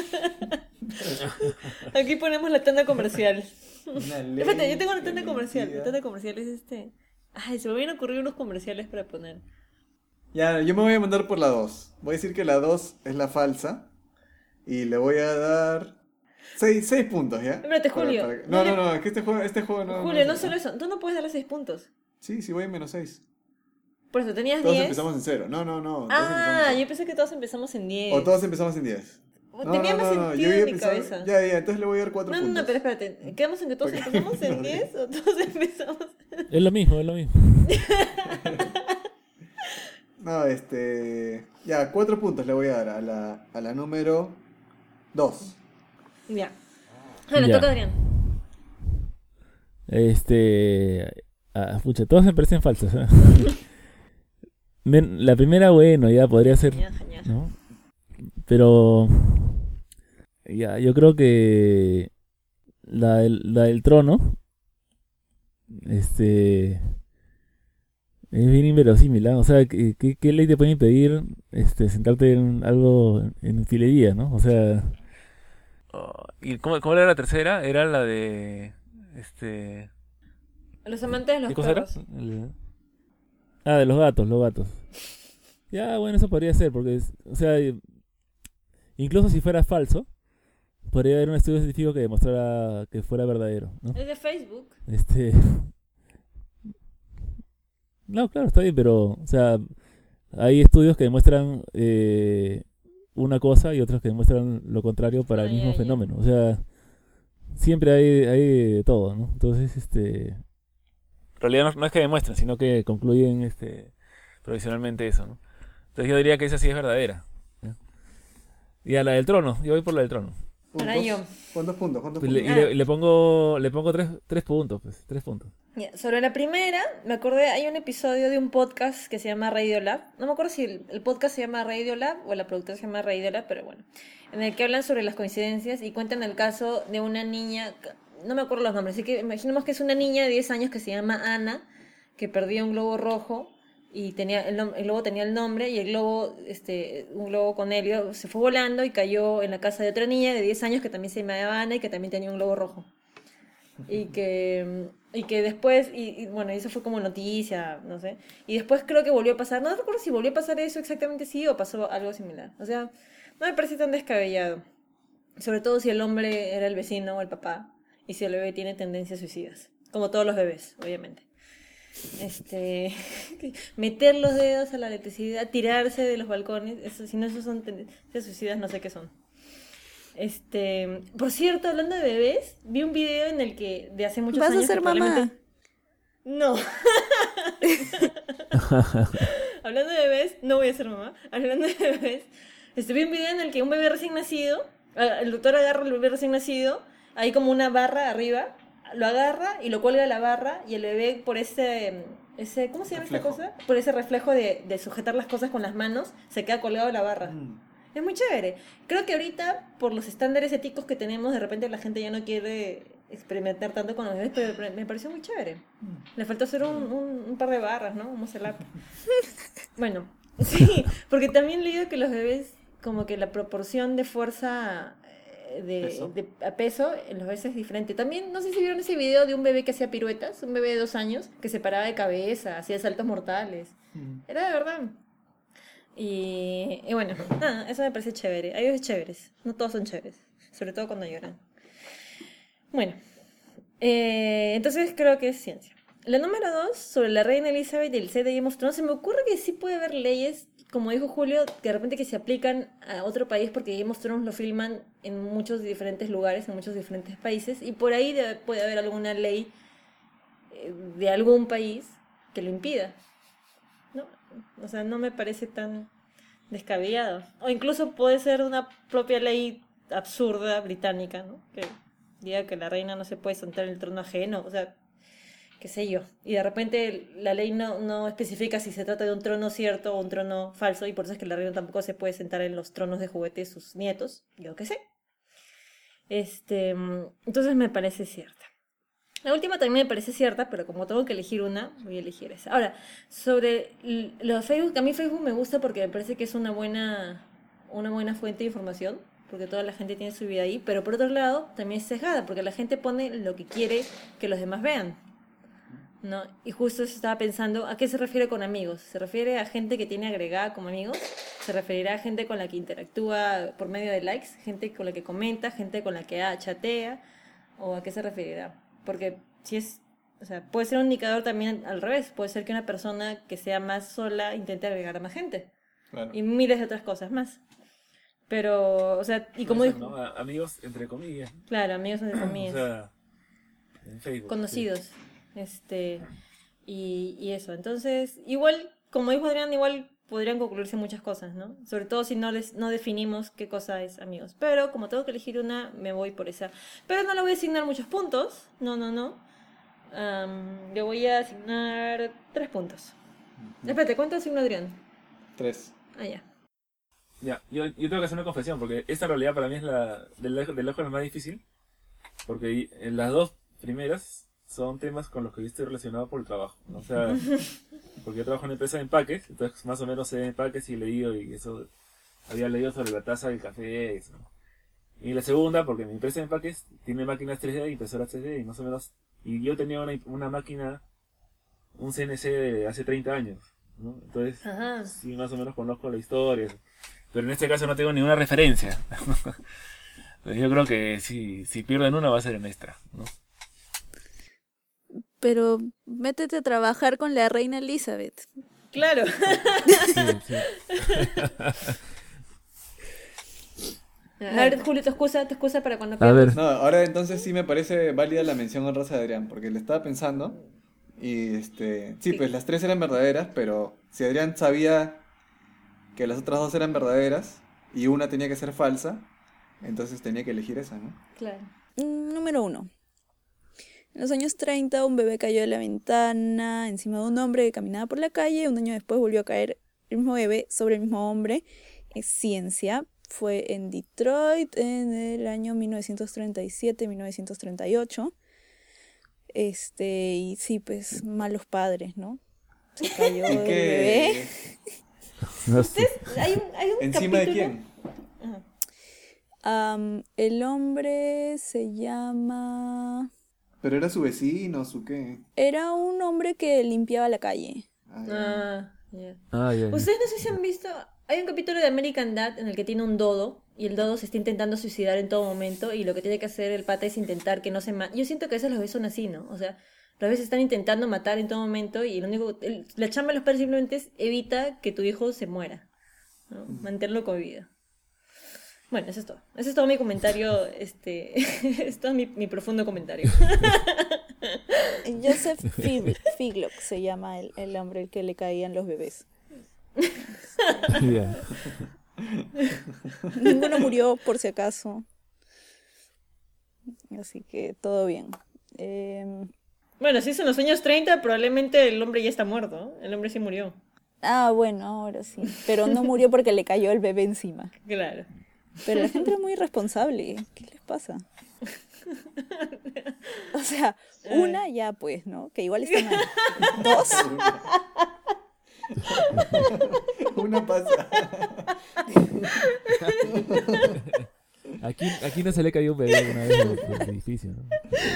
Aquí ponemos la tanda comercial. Una ley Espérate, yo tengo una que tanda le comercial. Mi impida- tanda comercial es este. Ay, se me vienen a ocurrir unos comerciales para poner. Ya, yo me voy a mandar por la dos. Voy a decir que la dos es la falsa. Y le voy a dar seis puntos, ¿ya? Espérate, Para- Julio, para que- no No, no, le- no, es que este juego, este juego no... Julio, no es- solo eso. Tú no puedes darle seis puntos. Sí, sí, voy en menos seis. Por eso tenías Todos diez. empezamos en cero. No, no, no. todos Ah, empezamos en yo cero. pensé que todos empezamos en diez. O todos empezamos en diez. No, Tenía no, más no, no, sentido yo en había mi pensado- cabeza. Ya, ya, entonces le voy a dar cuatro No, no, puntos. no, pero espérate. ¿Quedamos en que todos Porque- empezamos en no, diez o todos empezamos en... Es lo mismo, es lo mismo. No, este... Ya, cuatro puntos le voy a dar a la, a la número dos. Ya. Bueno, Ya. toca a Adrián. Este. Ah, pucha, todas me parecen falsas. ¿eh? Men- La primera, bueno, ya podría ser. Ya, ya. ¿No? Pero. Ya, yo creo que. La del, la del trono. Este. Es bien inverosímil, ¿ah? O sea, ¿qué, qué, qué ley te puede impedir este, sentarte en algo en filería, ¿no? O sea. Oh, ¿y cómo, cómo era la tercera? Era la de. Este. Los amantes de los ¿Qué cosa era? perros. El- Ah, de los gatos, los gatos. Ya, bueno, eso podría ser, porque, es- o sea, eh, incluso si fuera falso, podría haber un estudio científico que demostrara que fuera verdadero, ¿no? Es de Facebook. Este. No, claro, está bien, pero, o sea, hay estudios que demuestran eh, una cosa y otros que demuestran lo contrario para el Ah, mismo ya, ya. fenómeno. O sea, siempre hay, hay de todo, ¿no? Entonces, este. En realidad no, no es que demuestren, sino que concluyen este provisionalmente eso, ¿no? Entonces yo diría que esa sí es verdadera. ¿ya? Y a la del trono, yo voy por la del trono. Ahora ¿Puntos? yo. ¿Cuántos puntos? ¿Cuántos Y le, puntos? y le- le pongo le pongo tres, tres puntos, pues, tres puntos. Ya, sobre la primera, me acordé, hay un episodio de un podcast que se llama Radio Lab. No me acuerdo si el, el podcast se llama Radio Lab o la productora se llama Radio Lab, pero bueno. En el que hablan sobre las coincidencias y cuentan el caso de una niña, no me acuerdo los nombres, así que imaginemos que es una niña de diez años que se llama Ana, que perdió un globo rojo y tenía el, nom- el globo tenía el nombre y el globo, este, un globo con helio, se fue volando y cayó en la casa de otra niña de diez años que también se llamaba Ana y que también tenía un globo rojo. Y que, y que después, y, y bueno, eso fue como noticia, no sé. Y después creo que volvió a pasar, no recuerdo si volvió a pasar eso exactamente sí o pasó algo similar. O sea, no me parece tan descabellado. Sobre todo si el hombre era el vecino o el papá y si el bebé tiene tendencias suicidas. Como todos los bebés, obviamente. Este, meter los dedos a la electricidad, tirarse de los balcones, eso, si no esos son tendencias suicidas, no sé qué son. Este, por cierto, hablando de bebés, vi un video en el que de hace muchos ¿Vas a años ser que mamá? probablemente- No. Hablando de bebés, no voy a ser mamá. Hablando de bebés, este, vi un video en el que un bebé recién nacido, ah, el doctor agarra al bebé recién nacido, hay como una barra arriba, lo agarra y lo cuelga a la barra y el bebé por ese, ese ¿cómo se llama Reflejo. esta cosa? Por ese reflejo de, de sujetar las cosas con las manos, se queda colgado de la barra. Mm. Es muy chévere. Creo que ahorita, por los estándares éticos que tenemos, de repente la gente ya no quiere experimentar tanto con los bebés, pero me pareció muy chévere. Le faltó hacer un, un, un par de barras, ¿no? Un muscle up. Bueno, sí, porque también he leído que los bebés, como que la proporción de fuerza eh, de, ¿Peso? de a peso en los bebés es diferente. También, no sé si vieron ese video de un bebé que hacía piruetas, un bebé de dos años, que se paraba de cabeza, hacía saltos mortales. Mm. Era de verdad. Y, y bueno, nada, eso me parece chévere. Hay bebés chéveres, no todos son chéveres, sobre todo cuando lloran. Bueno, eh, entonces creo que es ciencia. La número dos, sobre la reina Elizabeth y el set de Game of Thrones, se me ocurre que sí puede haber leyes, como dijo Julio, que de repente que se aplican a otro país porque Game of Thrones lo filman en muchos diferentes lugares, en muchos diferentes países, y por ahí debe- puede haber alguna ley eh, de algún país que lo impida, ¿no? O sea, no me parece tan descabellado. O incluso puede ser una propia ley absurda británica, ¿no? Que diga que la reina no se puede sentar en el trono ajeno, o sea, qué sé yo. Y de repente la ley no, no especifica si se trata de un trono cierto o un trono falso, y por eso es que la reina tampoco se puede sentar en los tronos de juguete de sus nietos, yo qué sé. Este, mm, entonces me parece cierta. La última también me parece cierta, pero como tengo que elegir una, voy a elegir esa. Ahora, sobre l- lo de Facebook, a mí Facebook me gusta porque me parece que es una buena, una buena fuente de información, porque toda la gente tiene su vida ahí, pero por otro lado también es sesgada, porque la gente pone lo que quiere que los demás vean, ¿no? Y justo eso estaba pensando, ¿a qué se refiere con amigos? ¿Se refiere a gente que tiene agregada como amigos? ¿Se referirá a gente con la que interactúa por medio de likes? ¿Gente con la que comenta? ¿Gente con la que ah, chatea? ¿O a qué se referirá? Porque si es, o sea, puede ser un indicador también al revés. Puede ser que una persona que sea más sola intente agregar a más gente. Claro. Y miles de otras cosas más. Pero, o sea, y como Puede dijo, ser, ¿no? A- Amigos, entre comillas. claro, amigos entre O comillas. sea, en Facebook. Conocidos. Este, y, y eso. Entonces, igual, como dijo Adrián, igual podrían concluirse muchas cosas, ¿no? Sobre todo si no les no definimos qué cosa es amigos. Pero como tengo que elegir una, me voy por esa. Pero no le voy a asignar muchos puntos. No, no, no. Am, le voy a asignar tres puntos. Espérate, ¿cuánto asigno Adrián? Tres. Ah, ya. Ya, yo, yo tengo que hacer una confesión, porque esta en realidad para mí es la del lejos, de lejos la más difícil, porque en las dos primeras son temas con los que yo estoy relacionado por el trabajo, ¿no? O sea, porque yo trabajo en una empresa de empaques, entonces más o menos sé de empaques y he leído, y eso, había leído sobre la taza del café, eso, ¿no? Y la segunda, porque mi empresa de empaques tiene máquinas tres D y impresoras tres D, y más o menos, y yo tenía una, una máquina, un C N C de hace treinta años, ¿no? Entonces, Ajá. sí, más o menos conozco la historia. Pero en este caso no tengo ninguna referencia. Yo creo que si, si pierdo en una va a ser en esta, ¿no? Pero métete a trabajar con la reina Elizabeth. Claro. Sí, sí. A ver, Julio, tu excusa, tu excusa para cuando A pierdas. ver. No, ahora entonces sí me parece válida la mención honrosa de Adrián, porque le estaba pensando y este, sí, pues las tres eran verdaderas, pero si Adrián sabía que las otras dos eran verdaderas y una tenía que ser falsa, entonces tenía que elegir esa, ¿no? Claro. Mm, Número uno. En los años treinta, un bebé cayó de la ventana encima de un hombre que caminaba por la calle. Un año después volvió a caer el mismo bebé sobre el mismo hombre. Es ciencia. Fue en Detroit en el año mil novecientos treinta y siete, mil novecientos treinta y ocho. Este, y sí, pues, malos padres, ¿no? Se cayó ¿Y el bebé. qué? No sé. Hay un, hay un ¿Encima de capítulo- quién? Ajá. Am, el hombre se llama... ¿Pero era su vecino, su qué? Era un hombre que limpiaba la calle. Ah, ya. Ah, ya. Ah, ya, ya. Ustedes no sé si han visto, hay un capítulo de American Dad en el que tiene un dodo y el dodo se está intentando suicidar en todo momento y lo que tiene que hacer el pata es intentar que no se mate. Yo siento que a veces los bebés son así, ¿no? O sea, los bebés están intentando matar en todo momento y lo único, el- la chamba de los padres simplemente es evita que tu hijo se muera, ¿no? Mantenerlo con vida. Bueno, eso es todo. Ese es todo mi comentario, este, es todo mi, mi profundo comentario. Joseph Fig- Figlock se llama el, el hombre al que le caían los bebés. Ya. Ninguno murió, por si acaso. Así que todo bien. Eh, Bueno, si es en los años treinta, probablemente el hombre ya está muerto. ¿No? El hombre sí murió. Ah, bueno, ahora sí. Pero no murió porque le cayó el bebé encima. Claro. Pero la gente era muy irresponsable. ¿Qué les pasa? O sea, una ya pues, ¿no? Que igual está mal. Dos. Una pasa. Aquí, aquí no se le cayó un bebé una vez del, del edificio, ¿no?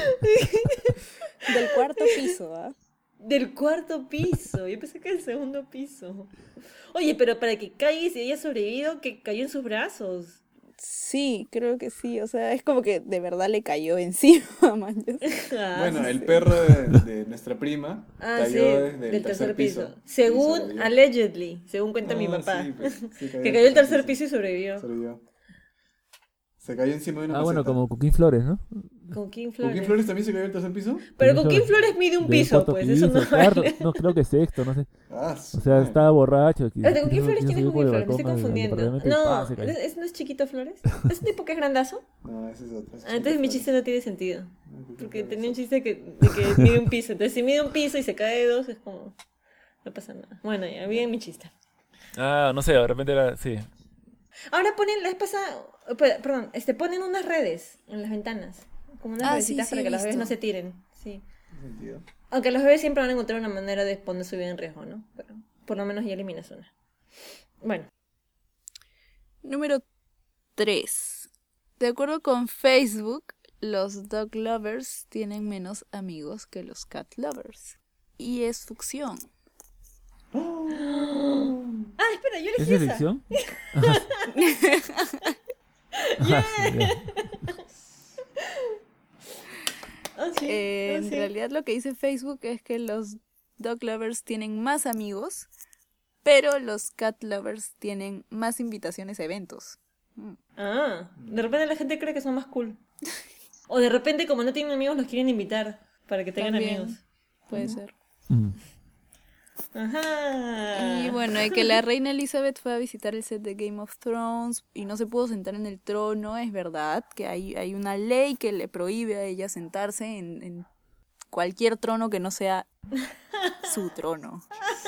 Del cuarto piso, ¿ah? Del cuarto piso. Yo pensé que del segundo piso. Oye, pero para que caiga y haya sobrevivido, que cayó en sus brazos. Sí, creo que sí. O sea, es como que de verdad le cayó encima, man. Ah, Bueno, sí, el sí. perro de, de nuestra prima Ah, cayó sí, desde el del tercer, piso. y Según, sobrevivió. allegedly, según cuenta mi Ah, papá. sí, pues, sí, Que cayó del tercer piso y sobrevivió. Sobrevivió. Se cayó encima de una Ah, bueno, maceta. como Coquín Flores, ¿no? Con Kim ¿Con Flores. quién Flores también se cayó del tercer piso? Pero Coquín con Kim Flores mide un Del piso, cuarto pues. Eso no piso, cuarto, vale. no, creo que sexto, no sé. Ah, su O sea, madre. estaba borracho. qui- Espérate, ¿con quién quiso- Flores? quiso ¿Quién es subir con por Kim el Flores? Me estoy balcón del confundiendo. departamento y ¡pah! No, se cayó. ¿es, es- ¿no es Chiquito Flores? ¿Es un tipo que es grandazo? No, ese es otro. ese Ah, entonces mi Flores. chiste no tiene sentido. No, Chiquito Porque Flores. tenía un chiste que, de que mide un piso. Entonces, si mide un piso y se cae de dos, es como. No pasa nada. Bueno, ya, bien mi chiste. Ah, no sé, de repente era. Sí. Ahora ponen, la vez pasada. per- Perdón, este, ponen unas redes en las ventanas. Como unas Ah, redecitas sí, sí, para he que los bebés visto. no se tiren. Sí. ¿Qué sentido? Aunque los bebés siempre van a encontrar una manera de poner su vida en riesgo, ¿no? Pero por lo menos ya eliminas una. Bueno. Número tres. De acuerdo con Facebook, los dog lovers tienen menos amigos que los cat lovers. Y es ficción. Ah, espera, yo ¿Es elegí de esa. ficción? Ah, sí, ya. Ah, sí, Eh, ah, en sí. realidad lo que dice Facebook es que los dog lovers tienen más amigos, pero los cat lovers tienen más invitaciones a eventos. Mm. Ah, de repente la gente cree que son más cool. O de repente, como no tienen amigos, los quieren invitar para que tengan También amigos. puede ser. Mm. Ajá. Y bueno, de que la reina Elizabeth fue a visitar el set de Game of Thrones y no se pudo sentar en el trono, es verdad que hay, hay una ley que le prohíbe a ella sentarse en, en cualquier trono que no sea su trono.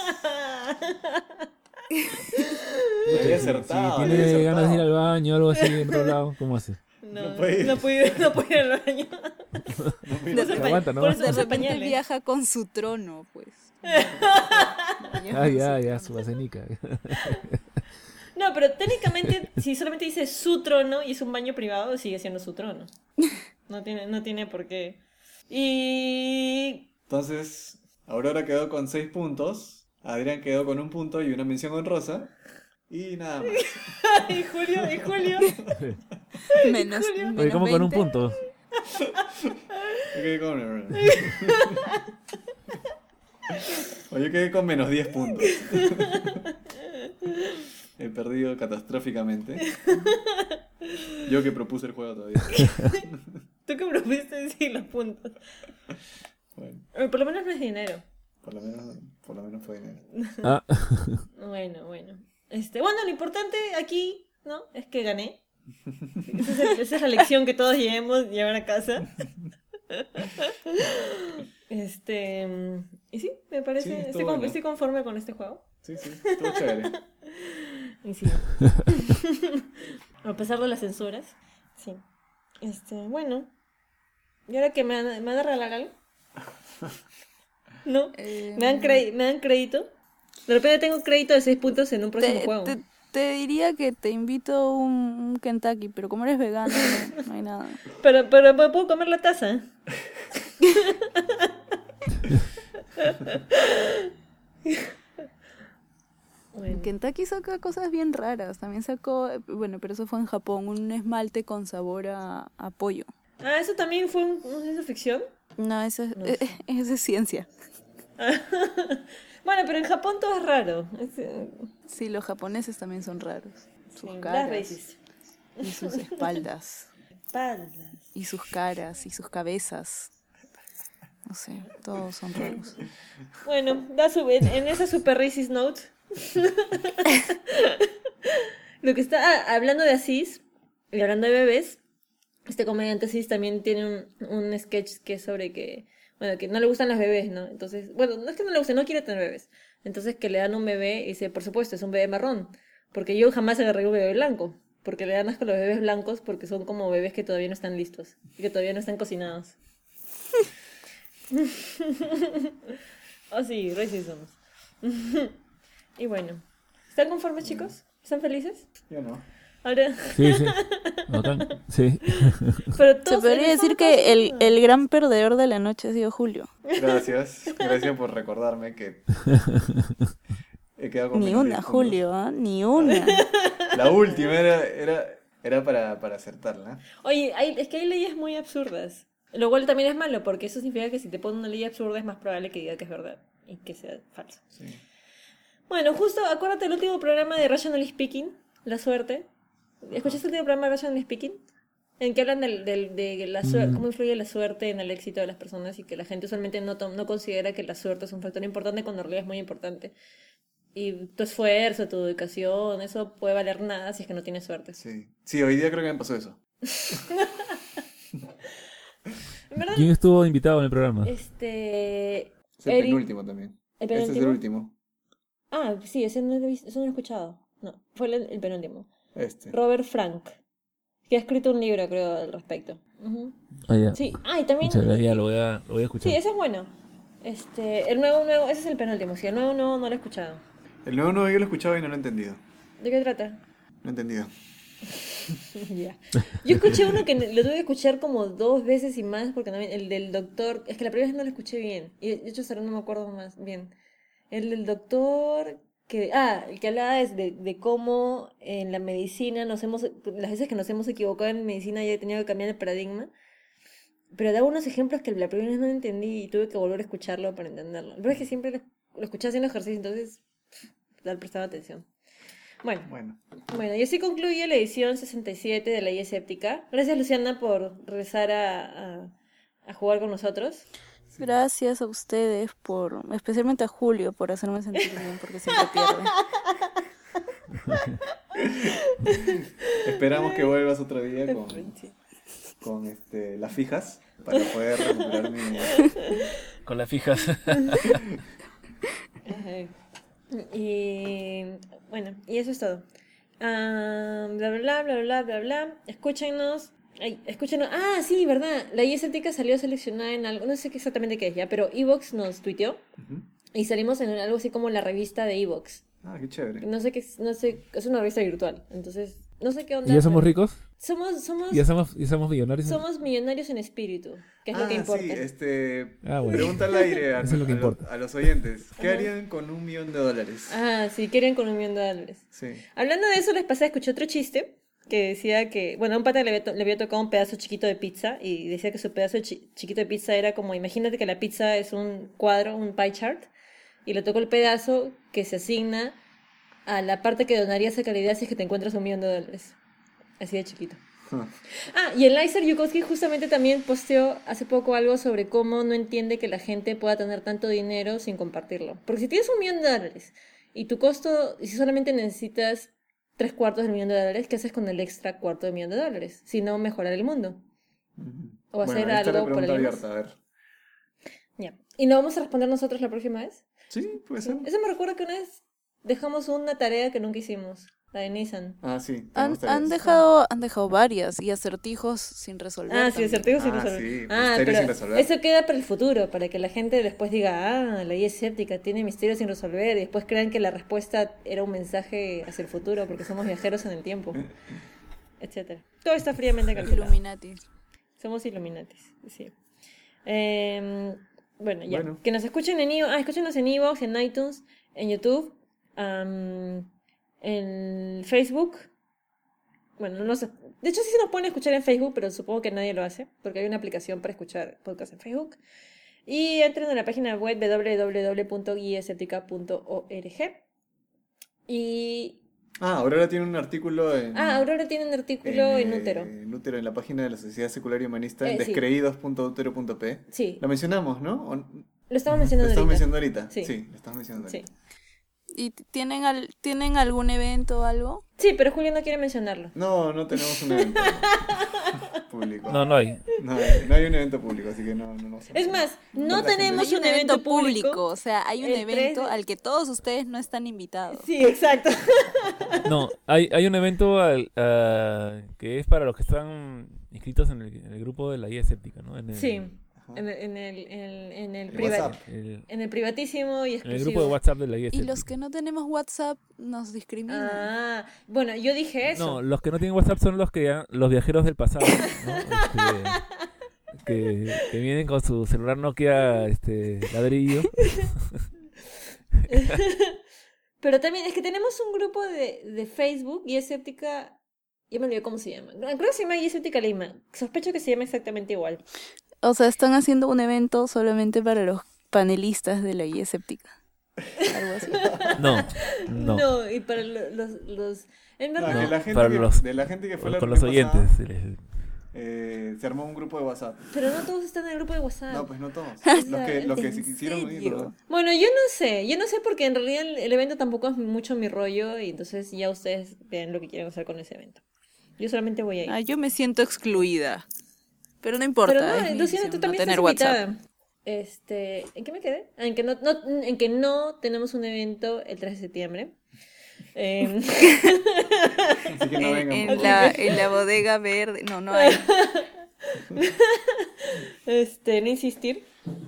Había Si acertado. había tiene ganas de ir acertado. al baño o algo así en otro lado, ¿cómo hace? No, No puede ir. no puede ir, no puede ir al baño. No, mira, Usa Se pa- aguanta, ¿no? por eso De usa repente pañales. viaja con su trono, pues. Ah, ya, ya, su basenica. No, pero técnicamente, si solamente dice su trono y es un baño privado, sigue siendo su trono. No tiene, no tiene por qué. Y. Entonces, Aurora quedó con seis puntos. Adrián quedó con un punto y una mención honrosa. Y nada más. Y Julio, y Julio. Menos, Julio. menos Oye, ¿cómo con un veinte. punto? Yo quedé con... O yo quedé con menos diez puntos. He perdido catastróficamente. Yo que propuse el juego todavía. Tú que propusiste decir los puntos. Bueno, Eh, Por lo menos no es dinero. por lo menos, por lo menos fue dinero. Ah, Bueno, bueno. Este, bueno, lo importante aquí, ¿no? Es que gané. Esa es, el- esa es la lección que todos llevemos llevar a casa. Este. mm, Y sí, me Sí, parece. estuvo estoy, con- bueno. estoy conforme con este juego. Sí, sí, estuvo chévere. Y sí. A pesar de las censuras. Sí. Este, bueno. ¿Y ahora que me van, a- me van a regalar algo? ¿No? Eh, ¿Me dan, cre- ¿Me dan crédito? De repente tengo crédito de seis puntos en un próximo te, juego. te, te diría que te invito a un, un Kentucky, pero como eres vegano, no, no hay nada. Pero, pero ¿me puedo comer la taza? Bueno. Kentucky saca cosas bien raras. También sacó, eh, bueno, pero eso fue en Japón, un esmalte con sabor a, a pollo. Ah, ¿eso también fue un, una ciencia ficción? No, eso es, No eh, sé. es de ciencia. Bueno, pero en Japón todo es raro. Es, eh, Sí, los japoneses también son raros. Sus sí, las caras racist. y sus espaldas Espaldas. y sus caras y sus cabezas. No sé, todos son raros. Bueno, da su, en, en esa super racist note. Lo que está ah, hablando de Asís y hablando de bebés, este comediante Asís también tiene un, un sketch que es sobre que, bueno, que no le gustan los bebés, ¿no? Entonces, bueno, no es que no le guste, no quiere tener bebés. Entonces que le dan un bebé y dice, por supuesto, es un bebé marrón, porque yo jamás agarré un bebé blanco, porque le dan asco a los bebés blancos porque son como bebés que todavía no están listos y que todavía no están cocinados. Oh sí, racism. Y bueno, ¿están conformes, chicos? ¿Están felices? Yo no. Ahora, Sí, sí. ¿Notan? Sí. pero Se todos podría en decir todos que el, casos- el gran perdedor de la noche ha sido Julio. Gracias. Gracias por recordarme que he quedado con Ni menos una, diez puntos. Julio, ¿ah? Ni una. La última era, era, era para, para acertarla. Oye, hay, es que hay leyes muy absurdas. Lo cual también es malo, porque eso significa que si te ponen una ley absurda es más probable que diga que es verdad y que sea falso. Sí. Bueno, justo acuérdate el último programa de Rational Speaking, La Suerte. ¿Escuchaste el último programa de Rational Speaking? En que hablan del, del- de la suerte, Mm. cómo influye la suerte en el éxito de las personas y que la gente usualmente no, to- no considera que la suerte es un factor importante cuando en realidad es muy importante. Y tu esfuerzo, tu educación, eso puede valer nada si es que no tienes suerte. Sí. Sí, hoy día creo que me pasó eso. En verdad, ¿Quién estuvo invitado en el programa? este... Es el Eric- penúltimo también. ¿El Este es el penúltimo? último. Ah, sí, ese no lo he, visto- eso no lo he escuchado. No, fue el, el penúltimo. Este. Robert Frank, que ha escrito un libro, creo, al respecto. Ujú. Ah, ya. Sí, ah, y también... Muchas gracias, ya lo voy a, lo voy a escuchar. Sí, ese es bueno. Este, el nuevo, nuevo, ese es el penúltimo, sí, el nuevo, nuevo no lo he escuchado. El nuevo no, yo lo he escuchado y no lo he entendido. ¿De qué trata? No he entendido. Ya. Yo escuché uno que lo tuve que escuchar como dos veces y más, porque no, el del doctor, es que la primera vez no lo escuché bien, y de hecho hasta ahora no me acuerdo más bien. El del doctor, que, ah, el que hablaba es de, de cómo en la medicina nos hemos, las veces que nos hemos equivocado en medicina ya he tenido que cambiar el paradigma, pero daba unos ejemplos que la primera vez no entendí y tuve que volver a escucharlo para entenderlo. Pero es que siempre lo, lo escuché haciendo ejercicio, entonces, dar prestaba atención. Bueno. Bueno. Bueno, y así concluye la edición sesenta y siete de la I Escéptica. Gracias, Luciana, por regresar a, a, a jugar con nosotros. Gracias a ustedes por, especialmente a Julio, por hacerme sentir bien, porque siempre pierde. Esperamos que vuelvas otro día con, con este, las fijas para poder recuperar mi... Con las fijas. Ajá. Y bueno, y eso es todo. Ah, bla, bla, bla, bla, bla, bla. Escúchenos. Ay, escúchenos. Ah, sí, verdad. La I Escéptica salió seleccionada en algo, no sé qué exactamente qué es ya, pero Evox nos tuiteó Ujú. y salimos en algo así como la revista de Evox. Ah, qué chévere. No sé qué, es- no sé, es una revista virtual, entonces no sé qué onda. ¿Y ya somos pero- ricos? Somos, somos, ¿Ya somos, ya somos millonarios? somos millonarios en espíritu, que es ah, lo que importa. sí, este... Ah, bueno. Pregunta al aire a, Eso es lo que a lo- importa. a los oyentes. ¿Qué Ajá. harían con un millón de dólares? Ah, sí, quieren con un millón de dólares. Sí. Hablando de eso, les pasé, escuché otro chiste que decía que, bueno, a un pata le había, to- le había tocado un pedazo chiquito de pizza y decía que su pedazo chi- chiquito de pizza era como, imagínate que la pizza es un cuadro, un pie chart, y le tocó el pedazo que se asigna a la parte que donarías a calidad si es que te encuentras un millón de dólares. Así de chiquito. Ah, y el Laiser Yukowski justamente también posteó hace poco algo sobre cómo no entiende que la gente pueda tener tanto dinero sin compartirlo. Porque si tienes un millón de dólares y tu costo, y si solamente necesitas tres cuartos del millón de dólares, ¿qué haces con el extra cuarto de millón de dólares? Si no, mejorar el mundo. Ujú. O hacer Bueno, ahí está la algo por pregunta alguien más. abierta, a ver. Ya. ¿Y no vamos a responder nosotros la próxima vez? Sí, puede ser. Eso me recuerda que una vez dejamos una tarea que nunca hicimos. La de Nissan. Ah, sí. Han, tenemos han tareas. dejado, han dejado varias y acertijos sin resolver. Ah, sí, también. acertijos sin Ah, resolver. sí, Ah, misterios pero sin resolver. eso queda para el futuro, para que la gente después diga, ah, la I escéptica tiene misterios sin resolver, y después crean que la respuesta era un mensaje hacia el futuro, porque somos viajeros en el tiempo, etcétera. Todo está fríamente calculado. Illuminati. Somos Illuminatis, sí. Eh, bueno, ya. Bueno. Que nos escuchen en Evox, ah, escúchenos en Evox, en iTunes, en YouTube, am, en Facebook. Bueno, no sé. De hecho, sí se nos pueden escuchar en Facebook, pero supongo que nadie lo hace, porque hay una aplicación para escuchar podcast en Facebook. Y entren a la página web w w w punto guía escéptica punto org. Y. Ah, Aurora tiene un artículo en... Ah, Aurora tiene un artículo en, eh, Útero. En Útero, en la página de la Sociedad Secular y Humanista, en Eh, sí. descreídos punto útero punto p. Sí, Lo mencionamos, ¿no? ¿O- lo estamos ¿Lo mencionando estamos ahorita. mencionando ahorita? Sí. Sí, lo estamos mencionando Sí. ahorita. ¿Y t- tienen, al, tienen algún evento o algo? Sí, pero Julio no quiere mencionarlo. No, no tenemos un evento público. No, no hay. No hay, no hay un evento público, así que no, no, no sé. Es más, no ¿Cuánta gente tenemos hay? un evento público. O sea, hay un el evento tres de- al que todos ustedes no están invitados. Sí, exacto. No, hay, hay un evento al- ah, que es para los que están inscritos en el, en el grupo de la guía escéptica, ¿no? En el, Sí, en el, en el, en el, en el, El priva- WhatsApp. el- en el privatísimo y en exclusivo. el grupo de WhatsApp de la guía Y escéptica. los que no tenemos WhatsApp nos discriminan. Ah, bueno, yo dije eso. No, los que no tienen WhatsApp son los que ya- los viajeros del pasado, ¿no? Este, que, que vienen con su celular Nokia este, ladrillo. Pero también es que tenemos un grupo de, de Facebook, Guía Escéptica, ya me olvidé cómo se llama. Creo que se llama Guía Escéptica Lima. Sospecho que se llama exactamente igual. O sea, están haciendo un evento solamente para los panelistas de la guía escéptica. Algo así. No, no. y para lo- los... los en No, verdad... que No, la gente para que, los- de la gente que fue la Con los reunión pasada, oyentes. les- eh, se armó un grupo de WhatsApp. Pero no todos están en el grupo de WhatsApp. No, pues no todos. O Los sea, que, los que ¿en se quisieron unir, serio? ¿verdad? Bueno, yo no sé, yo no sé porque en realidad el, el evento tampoco es mucho mi rollo y entonces ya ustedes ven lo que quieren hacer con ese evento. Yo solamente voy a ir. Ah, yo me siento excluida. Pero no importa. Pero es no, mi Luciana, decisión tú no también tener estás WhatsApp. invitada. Este, ¿en qué me quedé? Ah, en que no, no- en que no tenemos un evento el tres de septiembre. Em, Así que no En, vengan. en por la, favor. en la bodega verde. No, no hay. este, no insistir.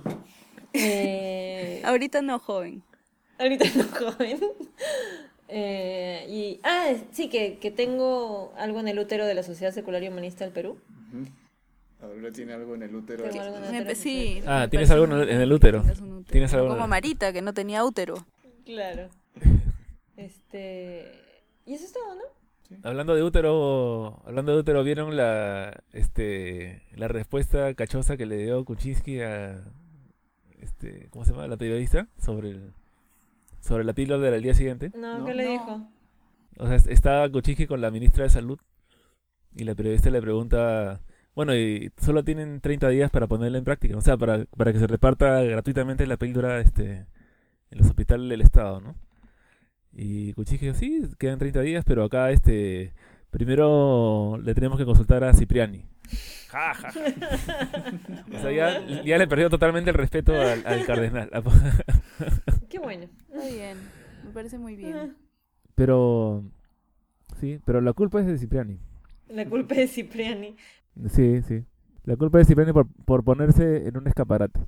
Eh, Ahorita no, joven. ahorita no, joven. Eh, y, ah, sí, que, que tengo algo en el útero de la Sociedad Secular y Humanista del Perú. Ujú. Ahora tiene algo en el útero. Tengo algo en el Me- útero. sí. Ah, me tienes parece algo en un- el- en el útero. Tienes un útero. Tienes algo en Como el- Marita, que no tenía útero. Claro. Este. Y eso es todo, ¿no? Hablando de útero, hablando de útero, ¿vieron la este la respuesta cachosa que le dio Kuczynski a este, ¿cómo se llama? La periodista sobre el sobre la píldora del día siguiente? No, No. ¿qué le No. dijo? O sea, estaba Kuczynski con la ministra de Salud y la periodista le pregunta, bueno, y solo tienen treinta días para ponerla en práctica, o sea, para, para que se reparta gratuitamente la píldora este, en los hospitales del Estado, ¿no? Y Kuczynski dijo, sí, quedan treinta días, pero acá este primero le tenemos que consultar a Cipriani. Ja, ja, ja. O sea, ya, ya le perdió totalmente el respeto al, al cardenal. Qué bueno. Está bien. Me parece muy bien. Pero, sí, pero la culpa es de Cipriani. La culpa es de Cipriani. Sí, sí. La culpa es de Cipriani por, por ponerse en un escaparate.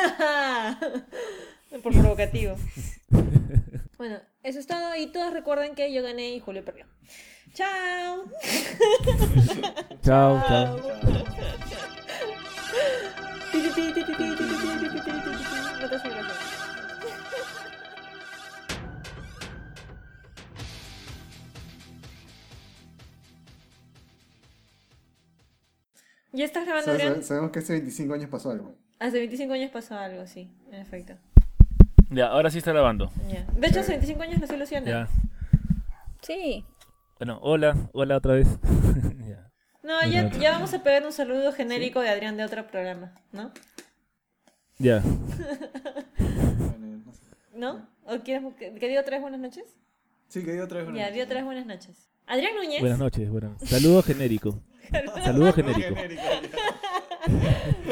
Por provocativo. Bueno, eso es todo. Y todos recuerden que yo gané y Julio perdió. ¡Chao! Chao, chao. Ti, ti, ti, ti, ti, ti, ti, ti, ti, ti, ti, ti, ti, ti. No te hace gracia. ¿Ya estás grabando, Sabes- Adrián? Sabemos que hace veinticinco años pasó algo. Hace veinticinco años pasó algo, sí, en efecto. Ya, ahora sí está grabando. Ya. De hecho, hace veinticinco años nació Luciana. Ya. Sí. Bueno, hola, hola otra vez. Ya. No, ya, ya vamos a pegar un saludo genérico de Adrián de otro programa, ¿no? Ya. Bueno, no sé. ¿No? ¿O quieres que, que diga otra vez buenas noches? Sí, que dio otra vez. una Ya, noche. di otra vez buenas noches. Adrián Núñez. Buenas noches, buenas. Saludo genérico. Saludo genérico. Genérico, ya.